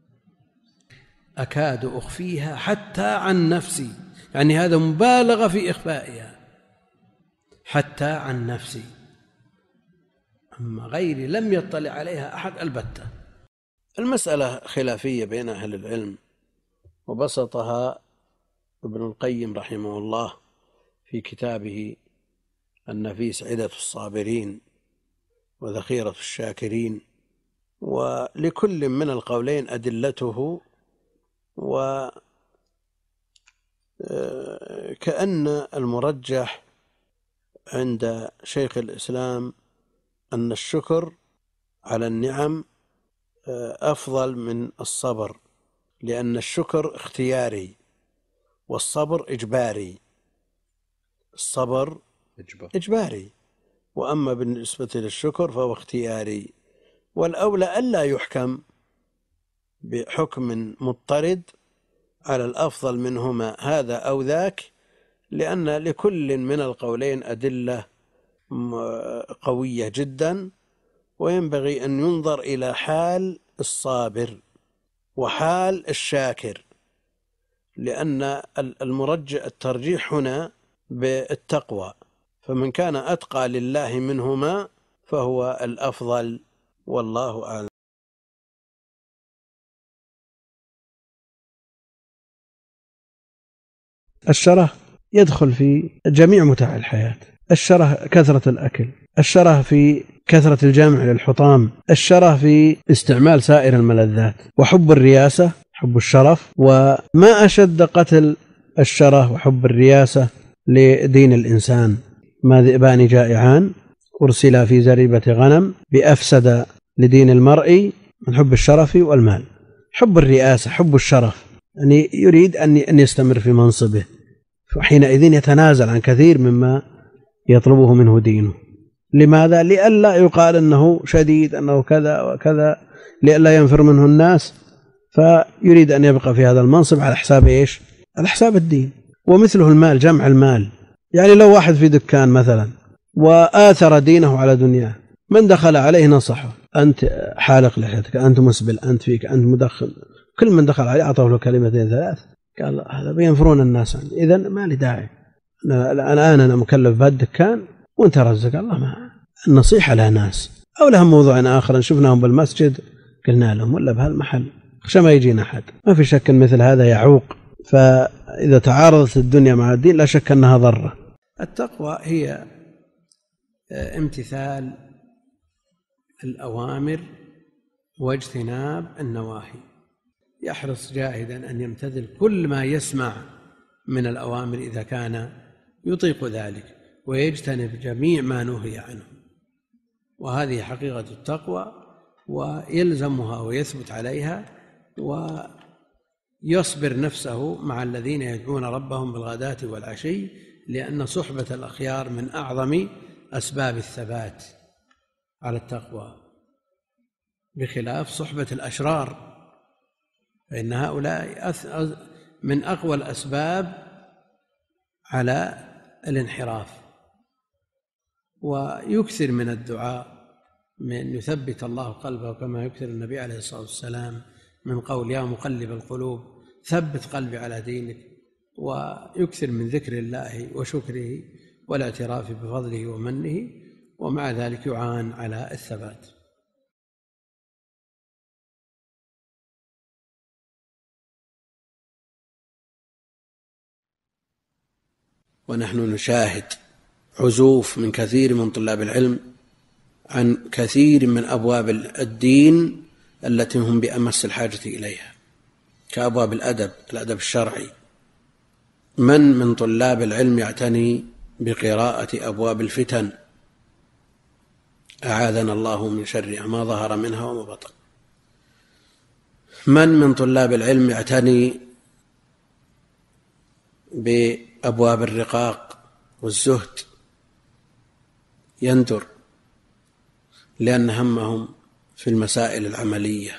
أكاد أخفيها حتى عن نفسي، يعني هذا مبالغة في إخفائها، حتى عن نفسي، أما غيري لم يطلع عليها أحد البتة. المسألة خلافية بين أهل العلم، وبسطها ابن القيم رحمه الله في كتابه النفيس عدة الصابرين وذخيرة الشاكرين، ولكل من القولين أدلته، وكأن المرجح عند شيخ الإسلام أن الشكر على النعم أفضل من الصبر، لأن الشكر اختياري والصبر إجباري. الصبر إجباري، وأما بالنسبة للشكر فهو اختياري. والأولى ألا يحكم بحكم مضطرد على الأفضل منهما هذا أو ذاك، لأن لكل من القولين أدلة قوية جدا، وينبغي أن ينظر إلى حال الصابر وحال الشاكر، لأن المرجح الترجيح هنا بالتقوى، فمن كان أتقى لله منهما فهو الأفضل، والله أعلم. الشره يدخل في جميع متاع الحياة. الشره كثرة الأكل، الشره في كثرة الجمع للحطام، الشره في استعمال سائر الملذات، وحب الرياسة حب الشرف. وما أشد قتل الشره وحب الرياسة لدين الإنسان. ما ذئبان جائعان أرسلا في زريبة غنم بأفسد لدين المرء من حب الشرف والمال. حب الرئاسة حب الشرف، يعني يريد أن يستمر في منصبه، وحينئذ يتنازل عن كثير مما يطلبه منه دينه. لماذا؟ لئلا يقال أنه شديد، أنه كذا وكذا، لئلا ينفر منه الناس، فيريد أن يبقى في هذا المنصب على حساب إيش؟ على حساب الدين. ومثله المال، جمع المال. يعني لو واحد في دكان مثلا وآثر دينه على دنياه، من دخل عليه نصحه: أنت حالق لحيتك، أنت مسبل، أنت فيك، أنت مدخن. كل من دخل عليه أعطاه له كلمتين ثلاث، قال هذا بينفرون الناس عني، إذن ما لي داعي، الآن أنا مكلف بهالدكان وأنت رزق الله. ما النصيحة لها ناس. أو لهم موضوع آخر شفناهم بالمسجد قلنا لهم ولا بهالمحل خشى ما يجينا أحد. ما في شك أن مثل هذا يعوق. فإذا تعارضت الدنيا مع الدين لا شك أنها ضرة. التقوى هي امتثال الأوامر واجتناب النواهي. يحرص جاهدا أن يمتثل كل ما يسمع من الأوامر إذا كان يطيق ذلك، ويجتنب جميع ما نهي عنه. وهذه حقيقة التقوى، ويلزمها ويثبت عليها، ويصبر نفسه مع الذين يدعون ربهم بالغداة والعشي، لأن صحبة الأخيار من أعظم أسباب الثبات على التقوى، بخلاف صحبة الأشرار، فإن هؤلاء من أقوى الأسباب على الانحراف. ويكثر من الدعاء من يثبت الله قلبه، كما يكثر النبي عليه الصلاة والسلام من قول: يا مقلب القلوب ثبت قلبي على دينك. ويكثر من ذكر الله وشكره والاعتراف بفضله ومنه، ومع ذلك يعان على الثبات. ونحن نشاهد عزوف من كثير من طلاب العلم عن كثير من أبواب الدين التي هم بأمس الحاجة إليها، كأبواب الأدب، الأدب الشرعي. من من طلاب العلم يعتني بقراءة أبواب الفتن؟ أعاذنا الله من شرها ما ظهر منها وما بطن. من من طلاب العلم يعتني بأبواب الرقاق والزهد؟ يندر، لأن همهم في المسائل العملية.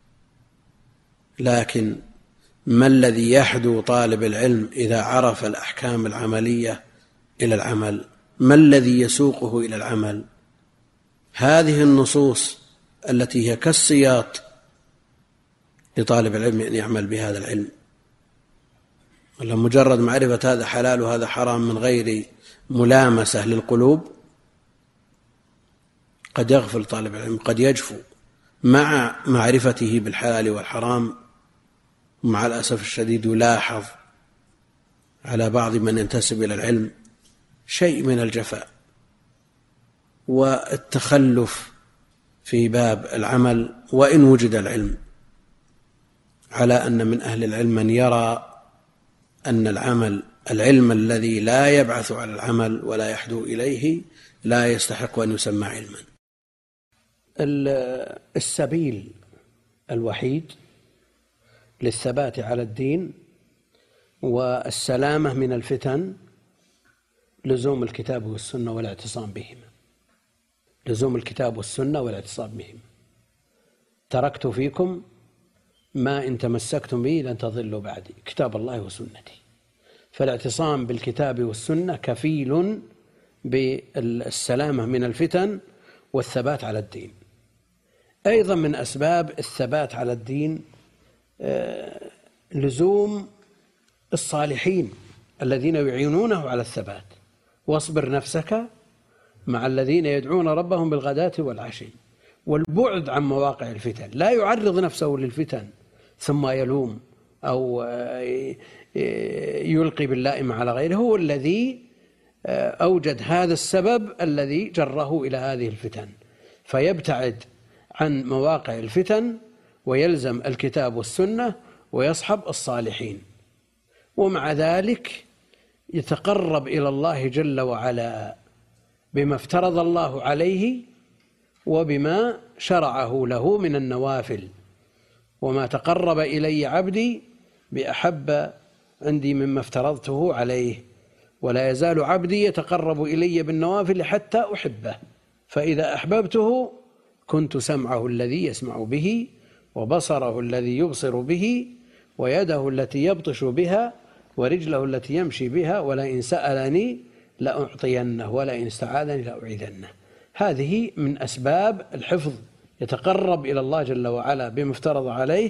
لكن ما الذي يحدو طالب العلم إذا عرف الأحكام العملية إلى العمل؟ ما الذي يسوقه إلى العمل؟ هذه النصوص التي هي كالسياط لطالب العلم أن يعمل بهذا العلم. ولا مجرد معرفة هذا حلال وهذا حرام من غير ملامسة للقلوب قد يغفل طالب العلم، قد يجفو مع معرفته بالحلال والحرام. ومع الأسف الشديد يلاحظ على بعض من ينتسب إلى العلم شيء من الجفاء والتخلف في باب العمل، وإن وجد العلم، على أن من أهل العلم من يرى أن العمل العلم الذي لا يبعث على العمل ولا يحدو إليه لا يستحق أن يسمى علما. السبيل الوحيد للثبات على الدين والسلامة من الفتن لزوم الكتاب والسنة والاعتصام بهما. لزوم الكتاب والسنة والاعتصام بهما. تركت فيكم ما إن تمسكتم به لن تضلوا بعدي، كتاب الله وسنتي. فالاعتصام بالكتاب والسنة كفيل بالسلامة من الفتن والثبات على الدين. أيضا من أسباب الثبات على الدين لزوم الصالحين الذين يعينونه على الثبات. واصبر نفسك مع الذين يدعون ربهم بالغداة والعشي. والبعد عن مواقع الفتن، لا يعرض نفسه للفتن ثم يلوم أو يلقي باللائم على غيره، هو الذي أوجد هذا السبب الذي جره إلى هذه الفتن، فيبتعد عن مواقع الفتن ويلزم الكتاب والسنة ويصحب الصالحين، ومع ذلك يتقرب إلى الله جل وعلا بما افترض الله عليه وبما شرعه له من النوافل. وما تقرب إلي عبدي بأحب عندي مما افترضته عليه، ولا يزال عبدي يتقرب إلي بالنوافل حتى أحبه، فإذا أحببته كنت سمعه الذي يسمع به، وبصره الذي يبصر به، ويده التي يبطش بها، ورجله التي يمشي بها، ولئن سألني لأعطينه، ولئن استعاذني لأعيذنه. هذه من أسباب الحفظ، يتقرب إلى الله جل وعلا بما افترض عليه.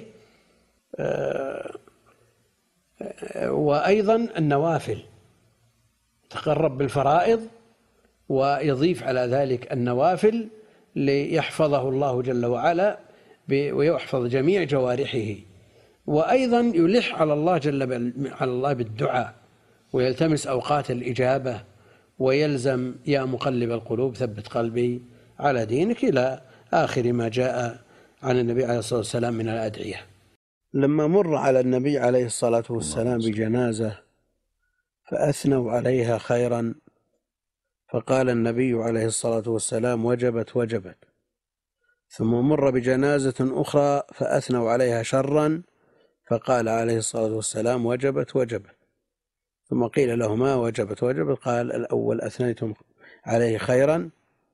وأيضا النوافل، تقرب بالفرائض ويضيف على ذلك النوافل ليحفظه الله جل وعلا ويحفظ جميع جوارحه. وأيضا يلح على الله جل على الله بالدعاء، ويلتمس أوقات الإجابة، ويلزم يا مقلب القلوب ثبت قلبي على دينك إلى آخر ما جاء عن النبي عليه الصلاة والسلام من الأدعية. لما مر على النبي عليه الصلاة والسلام بجنازة فأثنوا عليها خيرا، فقال النبي عليه الصلاة والسلام وجبت وجبت. ثم مر بجنازة أخرى فأثنوا عليها شرا، فقال عليه الصلاة والسلام وجبت وجبت. ثم قيل له ما وجبت وجبت؟ قال الأول أثنيتم عليه خيرا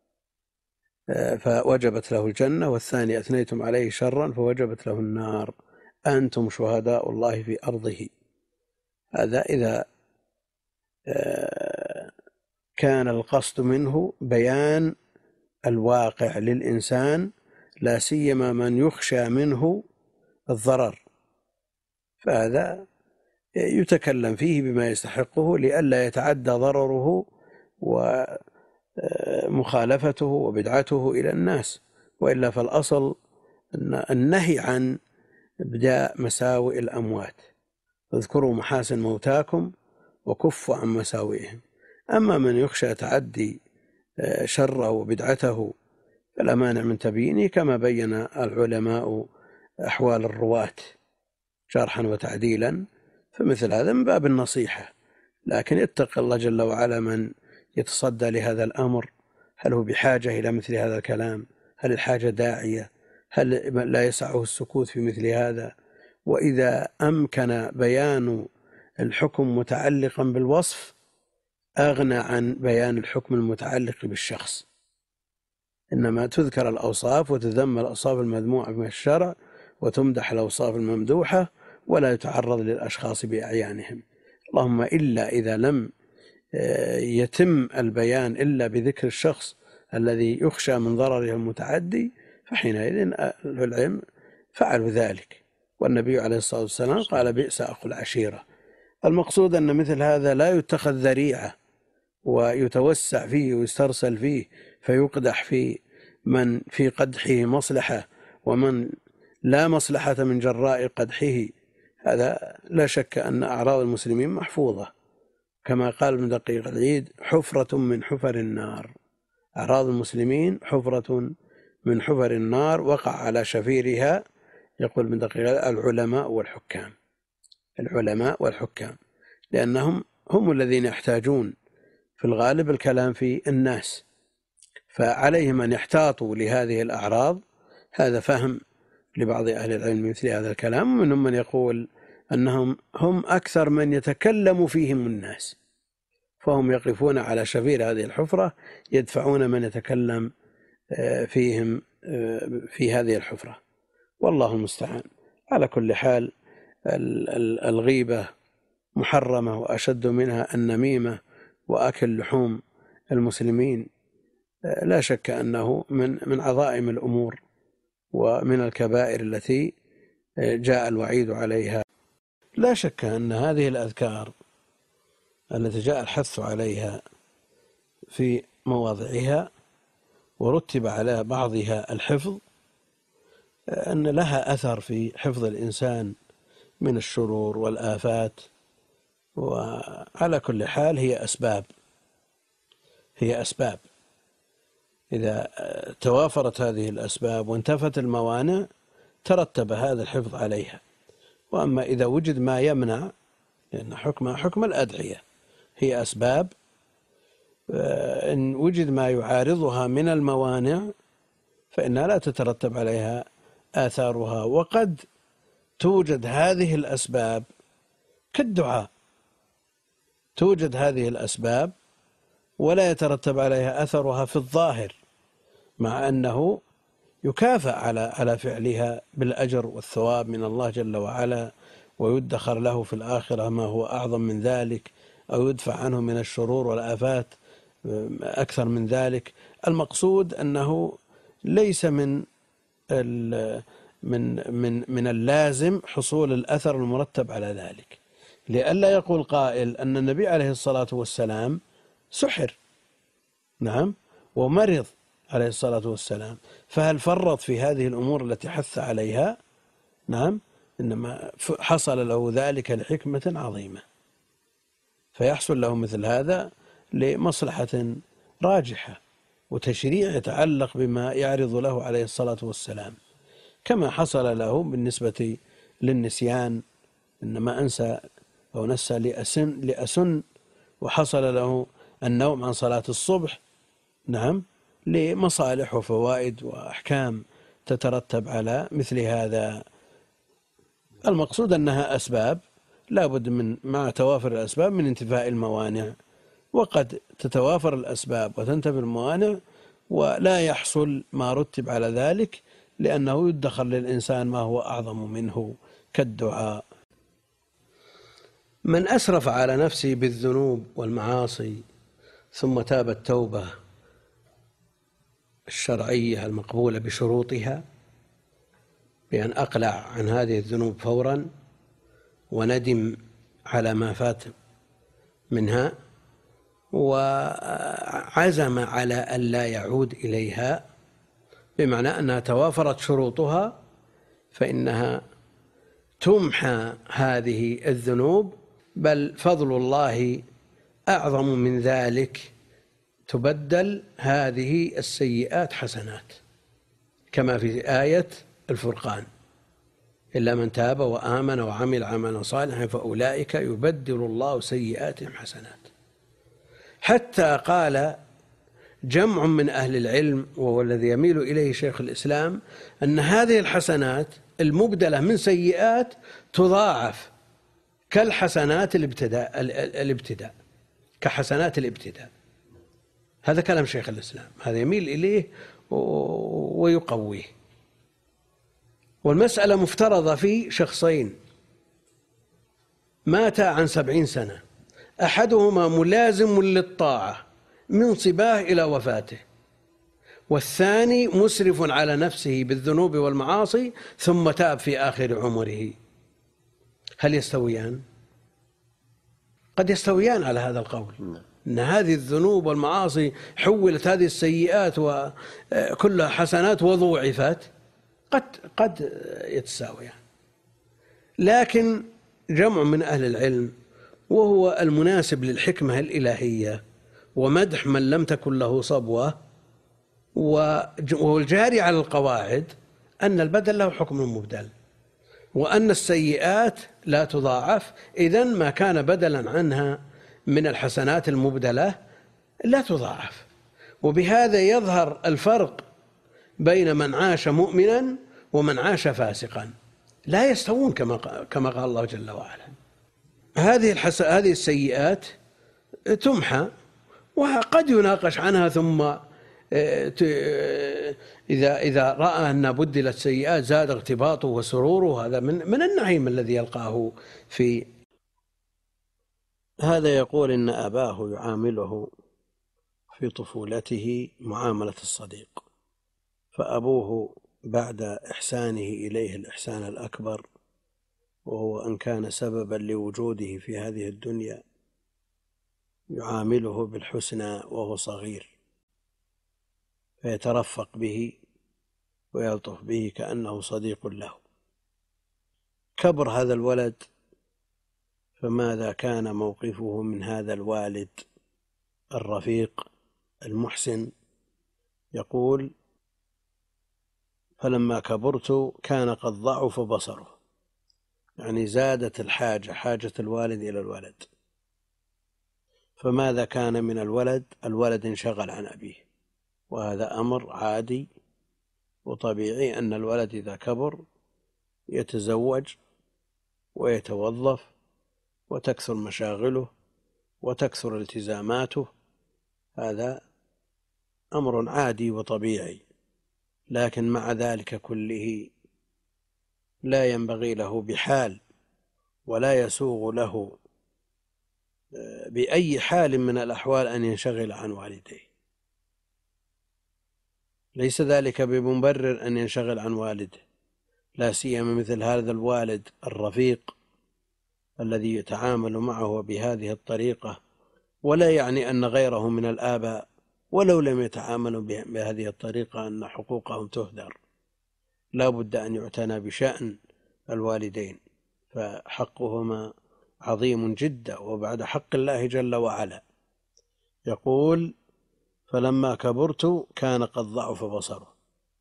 فوجبت له الجنة، والثاني أثنيتم عليه شرا فوجبت له النار، أنتم شهداء الله في أرضه. هذا إذا كان القصد منه بيان الواقع للإنسان، لا سيما من يخشى منه الضرر، فهذا يتكلم فيه بما يستحقه لئلا يتعدى ضرره ومخالفته وبدعته إلى الناس. وإلا فالأصل النهي عن إبداء مساوئ الأموات، اذكروا محاسن موتاكم وكفوا عن مساوئهم. أما من يخشى تعدي شره وبدعته فلا مانع من تبيينه، كما بين العلماء أحوال الرواة جرحا وتعديلا، فمثل هذا من باب النصيحة. لكن اتق الله جل وعلا من يتصدى لهذا الأمر، هل هو بحاجة إلى مثل هذا الكلام؟ هل الحاجة داعية؟ هل لا يسعه السكوت في مثل هذا؟ وإذا أمكن بيان الحكم متعلقا بالوصف أغنى عن بيان الحكم المتعلق بالشخص، إنما تذكر الأوصاف وتذم الأوصاف المذموعة من الشرع وتمدح الأوصاف الممدوحة، ولا يتعرض للأشخاص بأعيانهم. اللهم إلا إذا لم يتم البيان إلا بذكر الشخص الذي يخشى من ضرره المتعدي، فحينئذ العلم فعلوا ذلك. والنبي عليه الصلاة والسلام قال بئس أخو العشيرة. المقصود أن مثل هذا لا يتخذ ذريعة ويتوسع فيه ويسترسل فيه فيقدح في من في قدحه مصلحة ومن لا مصلحة من جراء قدحه. هذا لا شك أن أعراض المسلمين محفوظة، كما قال ابن دقيق العيد حفرة من حفر النار. أعراض المسلمين حفرة من حفر النار وقع على شفيرها، يقول ابن دقيق العلماء والحكام، العلماء والحكام، لأنهم هم الذين يحتاجون في الغالب الكلام في الناس، فعليهم أن يحتاطوا لهذه الأعراض. هذا فهم لبعض أهل العلم مثل هذا الكلام، ومنهم من يقول أنهم هم أكثر من يتكلم فيهم الناس، فهم يقفون على شفير هذه الحفرة يدفعون من يتكلم فيهم في هذه الحفرة، والله المستعان. على كل حال الغيبة محرمة، وأشد منها النميمة وأكل لحوم المسلمين، لا شك أنه من من عظائم الأمور ومن الكبائر التي جاء الوعيد عليها. لا شك أن هذه الأذكار التي جاء الحث عليها في مواضعها ورتب على بعضها الحفظ، أن لها أثر في حفظ الإنسان من الشرور والآفات. وعلى كل حال هي أسباب هي أسباب إذا توافرت هذه الأسباب وانتفت الموانع ترتب هذا الحفظ عليها. وأما إذا وجد ما يمنع، لأن حكم حكم الأدعية هي أسباب، إن وجد ما يعارضها من الموانع فإنها لا تترتب عليها آثارها. وقد توجد هذه الأسباب كالدعاء، توجد هذه الأسباب ولا يترتب عليها أثرها في الظاهر، مع أنه يكافأ على على فعلها بالأجر والثواب من الله جل وعلا، ويدخر له في الآخرة ما هو أعظم من ذلك، أو يدفع عنه من الشرور والآفات أكثر من ذلك. المقصود أنه ليس من من من من اللازم حصول الأثر المرتب على ذلك، لئلا يقول قائل أن النبي عليه الصلاة والسلام سحر، نعم، ومرض عليه الصلاة والسلام، فهل فرط في هذه الأمور التي حث عليها؟ نعم، إنما حصل له ذلك لحكمة عظيمة، فيحصل له مثل هذا لمصلحة راجحة وتشريع يتعلق بما يعرض له عليه الصلاة والسلام، كما حصل له بالنسبة للنسيان، إنما أنسى أو نسى لأسن, لأسن وحصل له النوم عن صلاة الصبح، نعم، لمصالح وفوائد وأحكام تترتب على مثل هذا. المقصود أنها أسباب لا بد من مع توافر الأسباب من انتفاء الموانع، وقد تتوافر الأسباب وتنتفي الموانع ولا يحصل ما رتب على ذلك، لأنه يدخر للإنسان ما هو أعظم منه كالدعاء. من أسرف على نفسه بالذنوب والمعاصي ثم تاب التوبة الشرعية المقبولة بشروطها بأن أقلع عن هذه الذنوب فورا وندم على ما فات منها وعزم على أن لا يعود إليها، بمعنى أنها توافرت شروطها، فإنها تمحى هذه الذنوب، بل فضل الله أعظم من ذلك، تبدل هذه السيئات حسنات، كما في آية الفرقان: إلا من تاب وآمن وعمل عملا صالحا فأولئك يبدل الله سيئاتهم حسنات. حتى قال جمع من أهل العلم، وهو الذي يميل إليه شيخ الإسلام، أن هذه الحسنات المبدلة من سيئات تضاعف كالحسنات الابتداء الابتداء كحسنات الابتداء. هذا كلام شيخ الإسلام، هذا يميل إليه ويقويه. والمسألة مفترضة في شخصين ماتا عن سبعين سنة، أحدهما ملازم للطاعة من صباه إلى وفاته، والثاني مسرف على نفسه بالذنوب والمعاصي ثم تاب في آخر عمره. هل يستويان؟ قد يستويان على هذا القول، أن هذه الذنوب والمعاصي حولت هذه السيئات وكلها حسنات وضوعفت، قد قد يتساويان. لكن جمع من أهل العلم، وهو المناسب للحكمة الإلهية ومدح من لم تكن له صبوة، والجاري على القواعد أن البدل له حكم المبدل، وأن السيئات لا تضاعف، إذن ما كان بدلا عنها من الحسنات المبدلة لا تضاعف. وبهذا يظهر الفرق بين من عاش مؤمنا ومن عاش فاسقا، لا يستوون كما كما قال الله جل وعلا. هذه الحس... هذه السيئات تمحى، وقد يناقش عنها، ثم إذا إذا رأى أن بدلت سيئات زاد ارتباطه وسروره، هذا من من النعيم الذي يلقاه في هذا. يقول إن أباه يعامله في طفولته معاملة الصديق، فأبوه بعد إحسانه إليه الإحسان الأكبر، وهو أن كان سببا لوجوده في هذه الدنيا، يعامله بالحسنى وهو صغير، فيترفق به ويلطف به كأنه صديق له، كبر هذا الولد، فماذا كان موقفه من هذا الوالد الرفيق المحسن؟ يقول: فلما كبرت كان قد ضعف بصره، يعني زادت الحاجة، حاجة الوالد إلى الولد. فماذا كان من الولد؟ الولد انشغل عن أبيه، وهذا أمر عادي وطبيعي، أن الولد إذا كبر يتزوج ويتوظف وتكثر مشاغله وتكثر التزاماته، هذا أمر عادي وطبيعي. لكن مع ذلك كله لا ينبغي له بحال ولا يسوغ له بأي حال من الأحوال أن ينشغل عن والديه. ليس ذلك بمبرر أن ينشغل عن والده، لا سيما مثل هذا الوالد الرفيق الذي يتعامل معه بهذه الطريقة، ولا يعني أن غيره من الآباء ولو لم يتعاملوا بهذه الطريقة أن حقوقهم تهدر. لا بد أن يعتنى بشأن الوالدين، فحقهما عظيم جدا وبعد حق الله جل وعلا. يقول: فلما كبرت كان قد ضعف بصره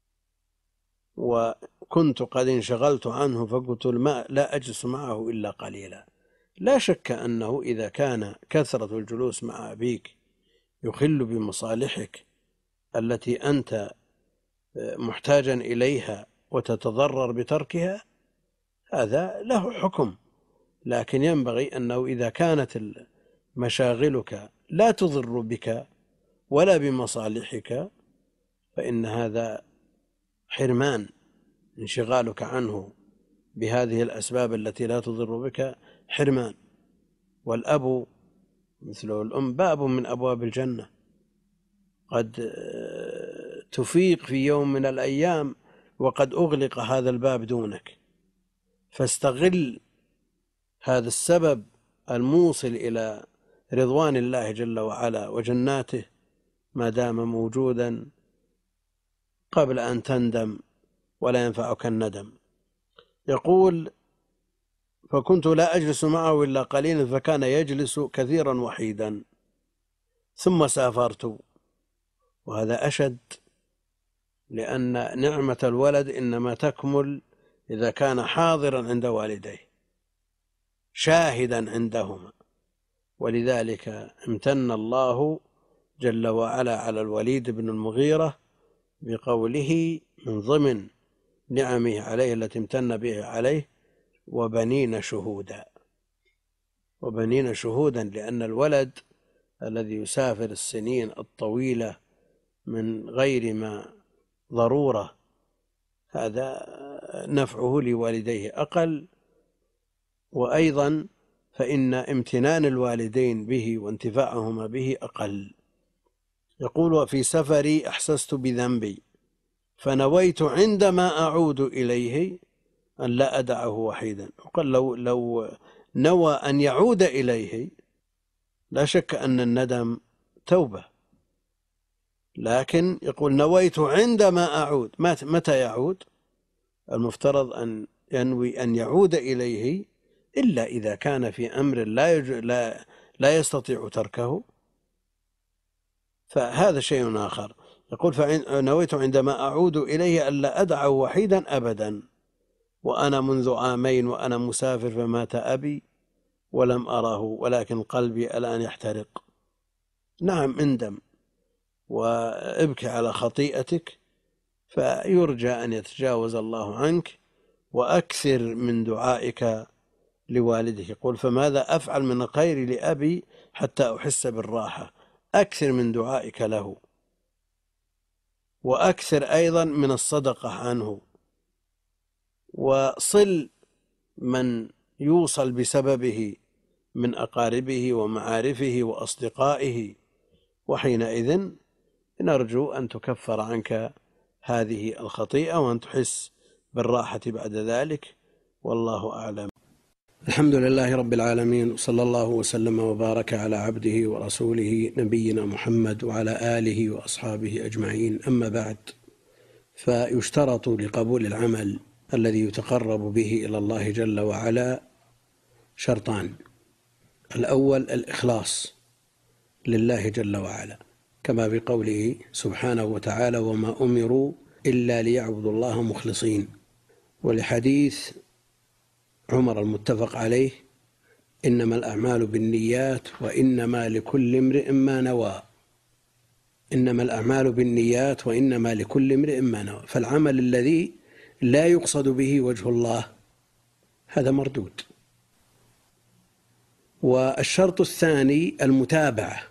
وكنت قد انشغلت عنه، فقلت الماء لا أجلس معه إلا قليلا. لا شك أنه إذا كان كثرة الجلوس مع أبيك يخل بمصالحك التي أنت محتاجا إليها وتتضرر بتركها، هذا له حكم. لكن ينبغي أنه إذا كانت مشاغلك لا تضر بك ولا بمصالحك فإن هذا حرمان. انشغالك عنه بهذه الأسباب التي لا تضر بك حرمان. والأب مثل الأم باب من أبواب الجنة، قد تفيق في يوم من الأيام وقد أغلق هذا الباب دونك، فاستغل هذا السبب الموصل إلى رضوان الله جل وعلا وجناته ما دام موجودا قبل أن تندم ولا ينفعك الندم. يقول: فكنت لا أجلس معه إلا قليلا، فكان يجلس كثيرا وحيدا، ثم سافرت. وهذا أشد، لأن نعمة الولد إنما تكمل إذا كان حاضرا عند والديه شاهدا عندهما. ولذلك امتن الله جل وعلا على الوليد بن المغيرة بقوله من ضمن نعمه عليه التي امتن به عليه: وبنين شهودا. وبنين شهودا، لأن الولد الذي يسافر السنين الطويلة من غير ما ضرورة هذا نفعه لوالديه أقل، وأيضا فإن امتنان الوالدين به وانتفاعهما به أقل. يقول: وفي سفري أحسست بذنبي فنويت عندما أعود إليه أن لا أدعه وحيدا. وقال لو, لو نوى أن يعود إليه لا شك أن الندم توبة، لكن يقول نويت عندما أعود. متى يعود؟ المفترض أن ينوي أن يعود إليه إلا إذا كان في أمر لا, يج... لا... لا يستطيع تركه، فهذا شيء آخر. يقول: فنويت عندما أعود إليه ألا أدعه وحيدا أبدا، وأنا منذ عامين وأنا مسافر فمات أبي ولم أره، ولكن قلبي الآن يحترق. نعم، اندم وابكي على خطيئتك، فيرجى أن يتجاوز الله عنك، وأكثر من دعائك لوالده. يقول: فماذا أفعل من الخير لأبي حتى أحس بالراحة؟ أكثر من دعائك له، وأكثر أيضا من الصدقة عنه، وصل من يوصل بسببه من أقاربه ومعارفه وأصدقائه، وحينئذ نرجو أن تكفر عنك هذه الخطيئة وأن تحس بالراحة بعد ذلك، والله أعلم. الحمد لله رب العالمين، وصلى الله وسلم وبارك على عبده ورسوله نبينا محمد وعلى آله وأصحابه أجمعين. أما بعد، فيشترط لقبول العمل الذي يتقرب به إلى الله جل وعلا شرطان: الأول الإخلاص لله جل وعلا، كما بقوله سبحانه وتعالى: وما أمروا إلا ليعبدوا الله مخلصين، ولحديث عمر المتفق عليه: إنما الأعمال بالنيات وإنما لكل امرئ ما نوى. إنما الأعمال بالنيات وإنما لكل امرئ ما نوى. فالعمل الذي لا يقصد به وجه الله هذا مردود. والشرط الثاني المتابعة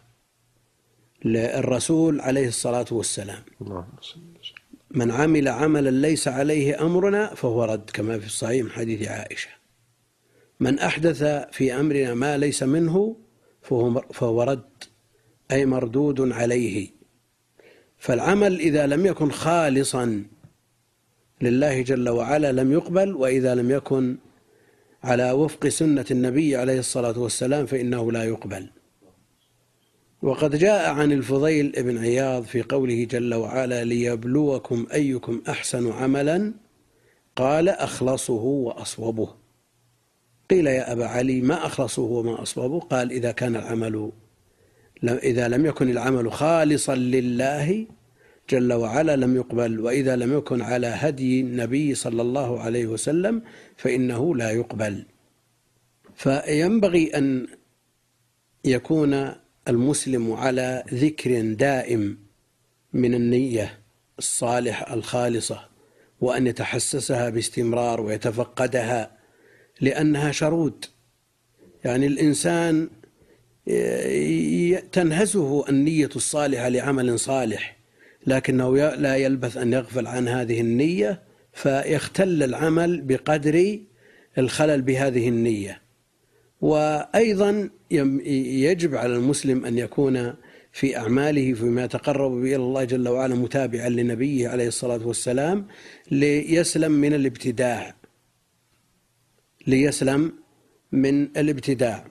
للرسول عليه الصلاة والسلام. من عمل عملا ليس عليه أمرنا فهو رد، كما في الصحيح من حديث عائشة: من أحدث في أمرنا ما ليس منه فهو رد، أي مردود عليه. فالعمل إذا لم يكن خالصا لله جل وعلا لم يقبل، وإذا لم يكن على وفق سنة النبي عليه الصلاة والسلام فإنه لا يقبل. وقد جاء عن الفضيل بن عياض في قوله جل وعلا: ليبلوكم أيكم أحسن عملا، قال: أخلصه وأصوبه. قيل: يا أبا علي ما أخلصه وما أصوبه؟ قال: إذا كان العمل إذا لم يكن العمل خالصا لله جل وعلا لم يقبل، وإذا لم يكن على هدي النبي صلى الله عليه وسلم فإنه لا يقبل. فينبغي أن يكون المسلم على ذكر دائم من النية الصالحة الخالصة، وأن يتحسسها باستمرار ويتفقدها، لأنها شرود. يعني الإنسان تنهزه النية الصالحة لعمل صالح، لكنه لا يلبث أن يغفل عن هذه النية فيختل العمل بقدر الخلل بهذه النية. وأيضا يجب على المسلم أن يكون في أعماله فيما يتقرب به إلى الله جل وعلا متابعا لنبيه عليه الصلاة والسلام، ليسلم من الابتداع ليسلم من الابتداع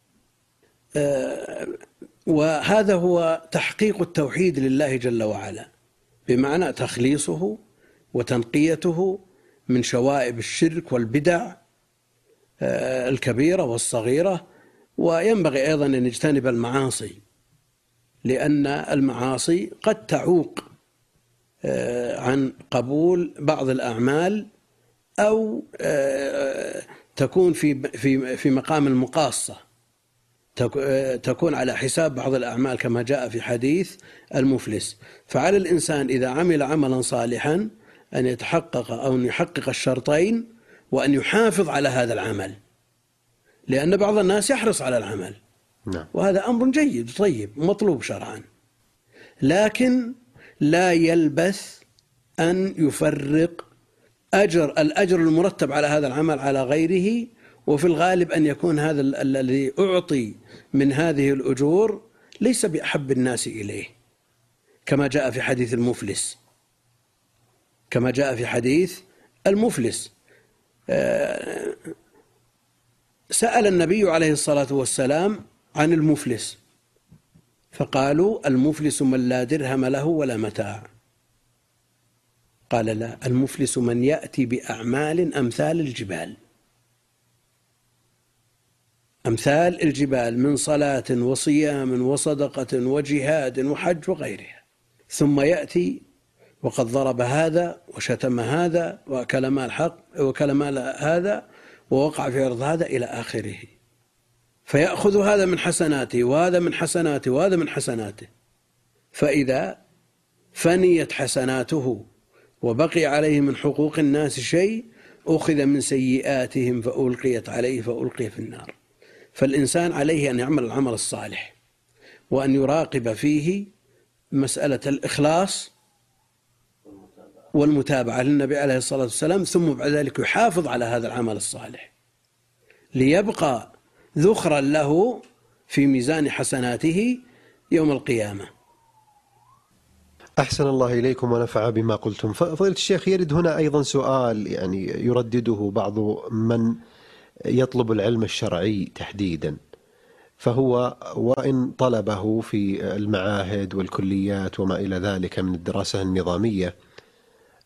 وهذا هو تحقيق التوحيد لله جل وعلا، بمعنى تخليصه وتنقيته من شوائب الشرك والبدع الكبيرة والصغيرة. وينبغي أيضا أن يجتنب المعاصي، لأن المعاصي قد تعوق عن قبول بعض الأعمال، أو تكون في في في مقام المقاصة، تكون على حساب بعض الأعمال كما جاء في حديث المفلس. فعلى الإنسان إذا عمل عملا صالحا أن يتحقق أو أن يحقق الشرطين، وأن يحافظ على هذا العمل، لأن بعض الناس يحرص على العمل، وهذا أمر جيد طيب مطلوب شرعا، لكن لا يلبث أن يفرق أجر الأجر المرتب على هذا العمل على غيره. وفي الغالب أن يكون هذا الذي أعطي من هذه الأجور ليس بأحب الناس إليه، كما جاء في حديث المفلس كما جاء في حديث المفلس سأل النبي عليه الصلاة والسلام عن المفلس، فقالوا: المفلس من لا درهم له ولا متاع. قال: لا، المفلس من يأتي بأعمال أمثال الجبال أمثال الجبال من صلاة وصيام وصدقة وجهاد وحج وغيرها، ثم يأتي وقد ضرب هذا وشتم هذا وأكل مال حق وأكل مال هذا ووقع في عرض هذا إلى آخره، فيأخذ هذا من حسناته وهذا من حسناته وهذا من حسناته، فإذا فنيت حسناته وبقي عليه من حقوق الناس شيء أخذ من سيئاتهم فألقيت عليه فألقي في النار. فالإنسان عليه أن يعمل العمل الصالح، وأن يراقب فيه مسألة الإخلاص والمتابعة للنبي عليه الصلاة والسلام، ثم بعد ذلك يحافظ على هذا العمل الصالح ليبقى ذخرا له في ميزان حسناته يوم القيامة. أحسن الله إليكم ونفع بما قلتم. فضيلة الشيخ، يرد هنا أيضا سؤال يعني يردده بعض من يطلب العلم الشرعي تحديدا، فهو وإن طلبه في المعاهد والكليات وما إلى ذلك من الدراسة النظامية،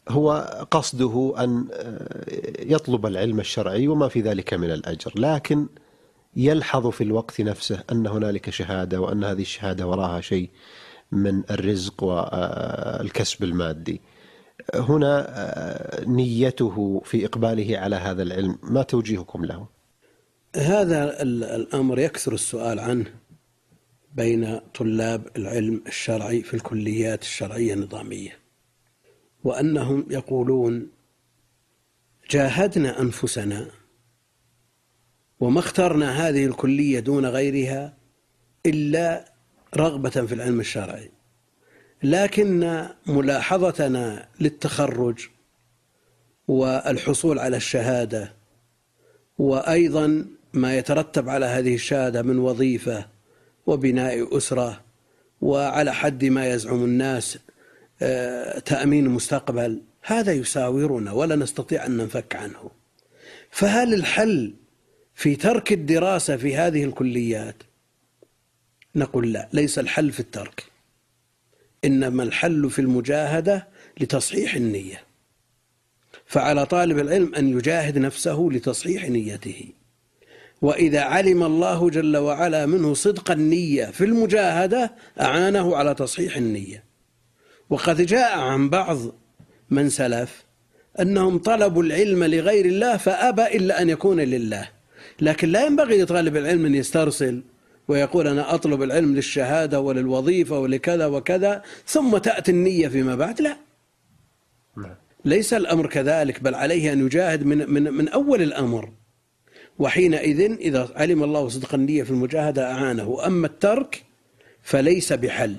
هو قصده أن يطلب العلم الشرعي وما في ذلك من الأجر، لكن يلحظ في الوقت نفسه أن هنالك شهادة، وأن هذه الشهادة وراها شيء من الرزق والكسب المادي. هنا نيته في إقباله على هذا العلم، ما توجيهكم له؟ هذا الأمر يكثر السؤال عنه بين طلاب العلم الشرعي في الكليات الشرعية النظامية، وأنهم يقولون جاهدنا أنفسنا وما اخترنا هذه الكلية دون غيرها إلا رغبة في العلم الشرعي، لكن ملاحظتنا للتخرج والحصول على الشهادة وأيضا ما يترتب على هذه الشهادة من وظيفة وبناء أسرة، وعلى حد ما يزعم الناس تأمين المستقبل، هذا يساورنا ولا نستطيع أن ننفك عنه. فهل الحل في ترك الدراسة في هذه الكليات؟ نقول لا، ليس الحل في الترك، إنما الحل في المجاهدة لتصحيح النية. فعلى طالب العلم أن يجاهد نفسه لتصحيح نيته، وإذا علم الله جل وعلا منه صدق النية في المجاهدة أعانه على تصحيح النية. وقد جاء عن بعض من سلف أنهم طلبوا العلم لغير الله فأبى إلا أن يكون لله، لكن لا ينبغي لطالب العلم أن يسترسل ويقول أنا أطلب العلم للشهادة وللوظيفة ولكذا وكذا ثم تأتي النية فيما بعد. لا، ليس الأمر كذلك، بل عليه أن يجاهد من, من, من أول الأمر، وحينئذ إذا علم الله صدق النية في المجاهدة أعانه. أما الترك فليس بحل.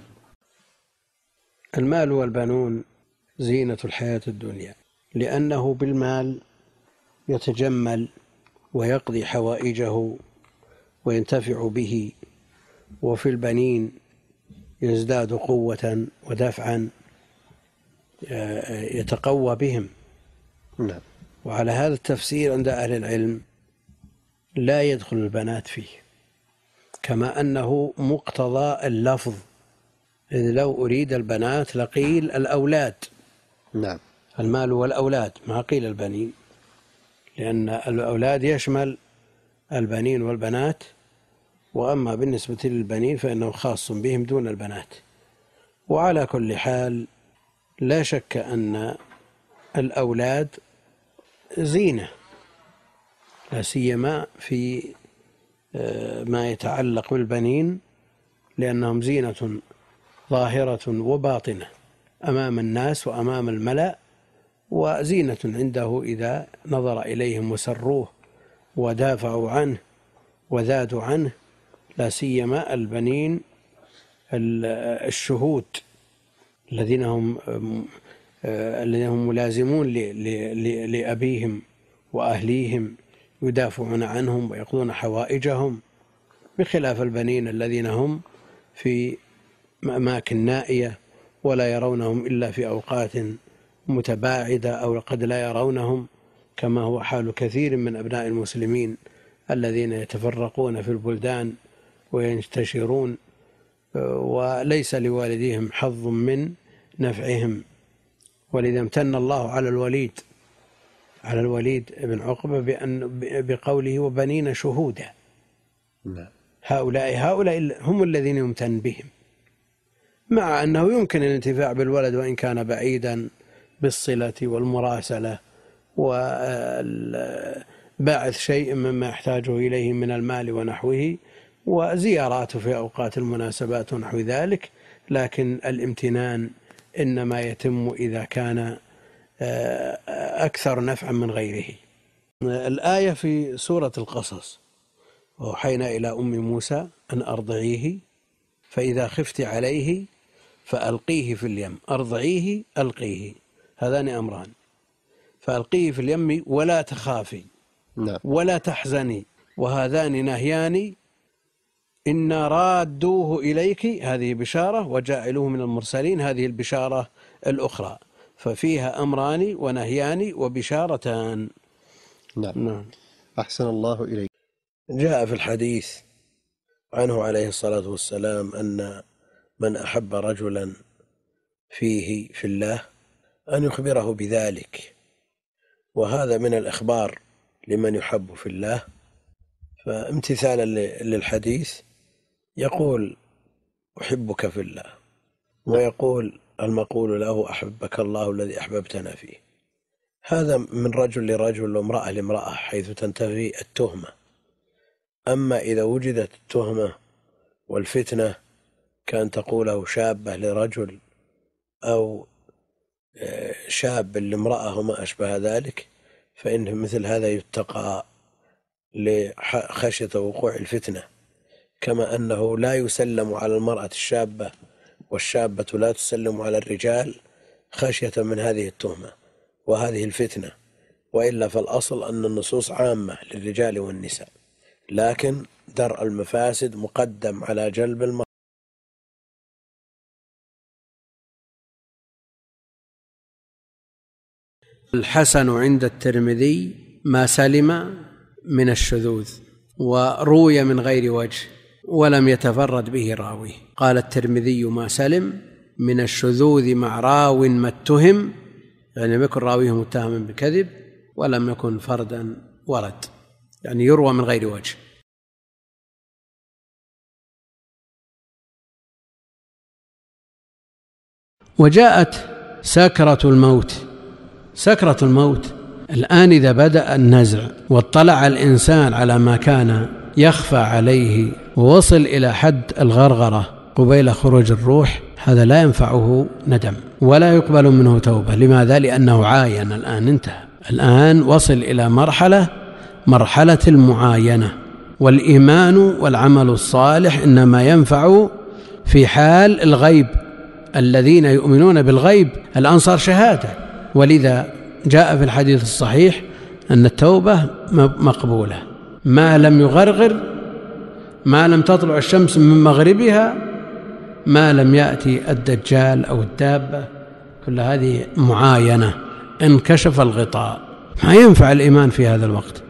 المال والبنون زينة الحياة الدنيا، لأنه بالمال يتجمل ويقضي حوائجه وينتفع به، وفي البنين يزداد قوة ودفعا يتقوى بهم. نعم. وعلى هذا التفسير عند أهل العلم لا يدخل البنات فيه، كما أنه مقتضى اللفظ، إذ لو أريد البنات لقيل الأولاد. نعم. المال والأولاد، ما قيل البنين، لأن الأولاد يشمل البنين والبنات، وأما بالنسبة للبنين فإنه خاص بهم دون البنات. وعلى كل حال لا شك أن الأولاد زينة، لا سيما في ما يتعلق بالبنين، لأنهم زينة ظاهرة وباطنة أمام الناس وأمام الملأ، وزينة عنده إذا نظر إليهم وسروه ودافعوا عنه وذادوا عنه، لا سيما البنين الشهود الذين هم الذين هم ملازمون لأبيهم وأهليهم، يدافعون عنهم ويقضون حوائجهم، بخلاف البنين الذين هم في أماكن نائية ولا يرونهم إلا في أوقات متباعدة، أو قد لا يرونهم، كما هو حال كثير من أبناء المسلمين الذين يتفرقون في البلدان وينتشرون، وليس لوالديهم حظ من نفعهم. ولذا امتن الله على الوليد على الوليد بن عقبة بأن بقوله وبنين شهودا. هؤلاء هؤلاء هم الذين يمتن بهم، مع أنه يمكن الانتفاع بالولد وإن كان بعيدا بالصلة والمراسلة وباعث شيء مما يحتاجه إليه من المال ونحوه، وزياراته في أوقات المناسبات ونحو ذلك، لكن الامتنان إنما يتم إذا كان أكثر نفعا من غيره. الآية في سورة القصص: وأوحينا إلى أم موسى أن أرضعيه فإذا خفت عليه فألقيه في اليم. أرضعيه، ألقيه، هذان أمران: فألقيه في اليم ولا تخافي ولا تحزني، وهذان نهيان. إنا رادوه إليك، هذه بشارة، وجاعلوه من المرسلين، هذه البشارة الأخرى، ففيها أمران ونهيان وبشارتان. نعم. نعم. أحسن الله إليك. جاء في الحديث عنه عليه الصلاة والسلام أن من أحب رجلا فيه في الله أن يخبره بذلك، وهذا من الإخبار لمن يحب في الله. فامتثالا للحديث يقول أحبك في الله، ويقول المقول له أحبك الله الذي أحببتنا فيه. هذا من رجل لرجل وامرأة لامرأة حيث تنتهي التهمة. أما إذا وجدت التهمة والفتنة كان تقوله شابة لرجل أو شاب لامرأة وما أشبه ذلك، فإن مثل هذا يتقى لخشية وقوع الفتنة، كما أنه لا يسلم على المرأة الشابة والشابة لا تسلم على الرجال خشية من هذه التهمة وهذه الفتنة. وإلا فالأصل أن النصوص عامة للرجال والنساء، لكن درء المفاسد مقدم على جلب المصلحة. الحسن عند الترمذي ما سلم من الشذوذ، وروي من غير وجه ولم يتفرد به راوي. قال الترمذي ما سلم من الشذوذ مع راو ما اتهم، يعني لم يكن راويه متهما بكذب ولم يكن فردا ورد، يعني يروى من غير وجه. وجاءت سكرة الموت. سكرة الموت الآن إذا بدأ النزع واطلع الإنسان على ما كان يخفى عليه ووصل إلى حد الغرغرة قبيل خروج الروح، هذا لا ينفعه ندم ولا يقبل منه توبة. لماذا؟ لأنه عاين، الآن انتهى، الآن وصل إلى مرحلة مرحلة المعاينة. والإيمان والعمل الصالح إنما ينفع في حال الغيب. الذين يؤمنون بالغيب الآن صار شهادة، ولذا جاء في الحديث الصحيح أن التوبة مقبولة ما لم يغرغر، ما لم تطلع الشمس من مغربها، ما لم يأتي الدجال أو الدابة. كل هذه معاينة، انكشف الغطاء، ما ينفع الإيمان في هذا الوقت.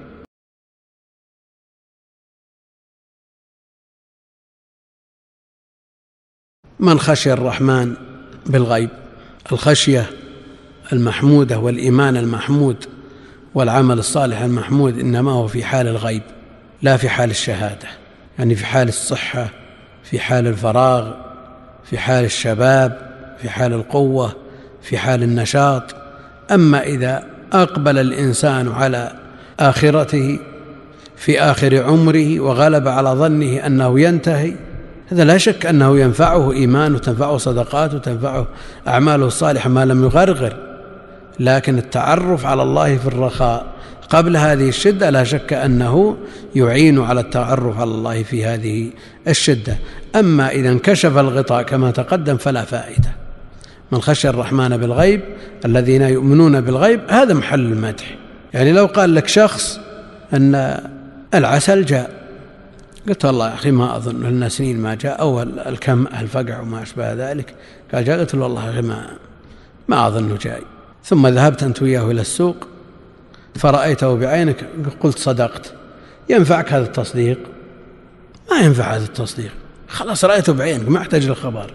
من خشي الرحمن بالغيب، الخشية المحمودة والإيمان المحمود والعمل الصالح المحمود إنما هو في حال الغيب لا في حال الشهادة، يعني في حال الصحة، في حال الفراغ، في حال الشباب، في حال القوة، في حال النشاط. أما إذا أقبل الإنسان على آخرته في آخر عمره وغلب على ظنه أنه ينتهي، هذا لا شك أنه ينفعه إيمان وتنفعه صدقات وتنفعه أعماله الصالحة ما لم يغرغر. لكن التعرف على الله في الرخاء قبل هذه الشدة لا شك أنه يعين على التعرف على الله في هذه الشدة. أما إذا انكشف الغطاء كما تقدم فلا فائدة. من خشي الرحمن بالغيب الذين يؤمنون بالغيب، هذا محل المدح. يعني لو قال لك شخص أن العسل جاء، قلت والله يا أخي ما أظن لنا سنين ما جاء، أو الكم الفقع وما أشبه ذلك، قال جاء، قلت والله يا أخي ما, ما أظنه جاي. ثم ذهبت أنت وياه إلى السوق فرأيته بعينك، قلت صدقت. ينفعك هذا التصديق؟ ما ينفع هذا التصديق، خلاص رأيته بعينك، ما احتاج للخبر.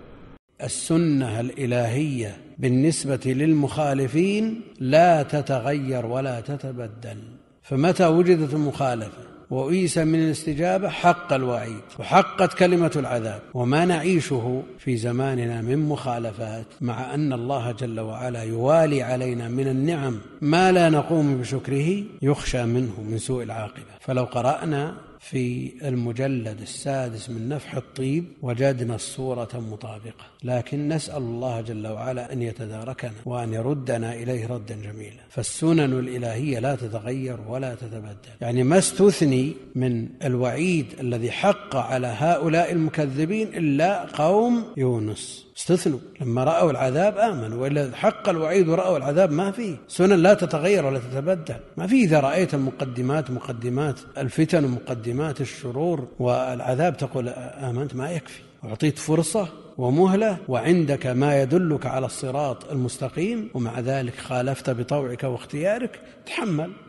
السنة الإلهية بالنسبة للمخالفين لا تتغير ولا تتبدل، فمتى وجدت المخالفة وأيس من الاستجابة حق الوعيد وحقت كلمة العذاب. وما نعيشه في زماننا من مخالفات، مع أن الله جل وعلا يوالي علينا من النعم ما لا نقوم بشكره، يخشى منه من سوء العاقبة. فلو قرأنا في المجلد السادس من نفح الطيب وجدنا الصورة مطابقة، لكن نسأل الله جل وعلا أن يتداركنا وأن يردنا إليه ردا جميلا. فالسنن الإلهية لا تتغير ولا تتبدل. يعني ما استثني من الوعيد الذي حق على هؤلاء المكذبين إلا قوم يونس، استثنوا لما رأوا العذاب آمنوا، وإلا حق الوعيد ورأوا العذاب ما فيه. سنن لا تتغير ولا تتبدل، ما فيه. إذا رأيت المقدمات مقدمات الفتن ومقدمات الشرور والعذاب تقول آمنت، ما يكفي. أعطيت فرصة ومهلة وعندك ما يدلك على الصراط المستقيم، ومع ذلك خالفت بطوعك واختيارك، تحمل.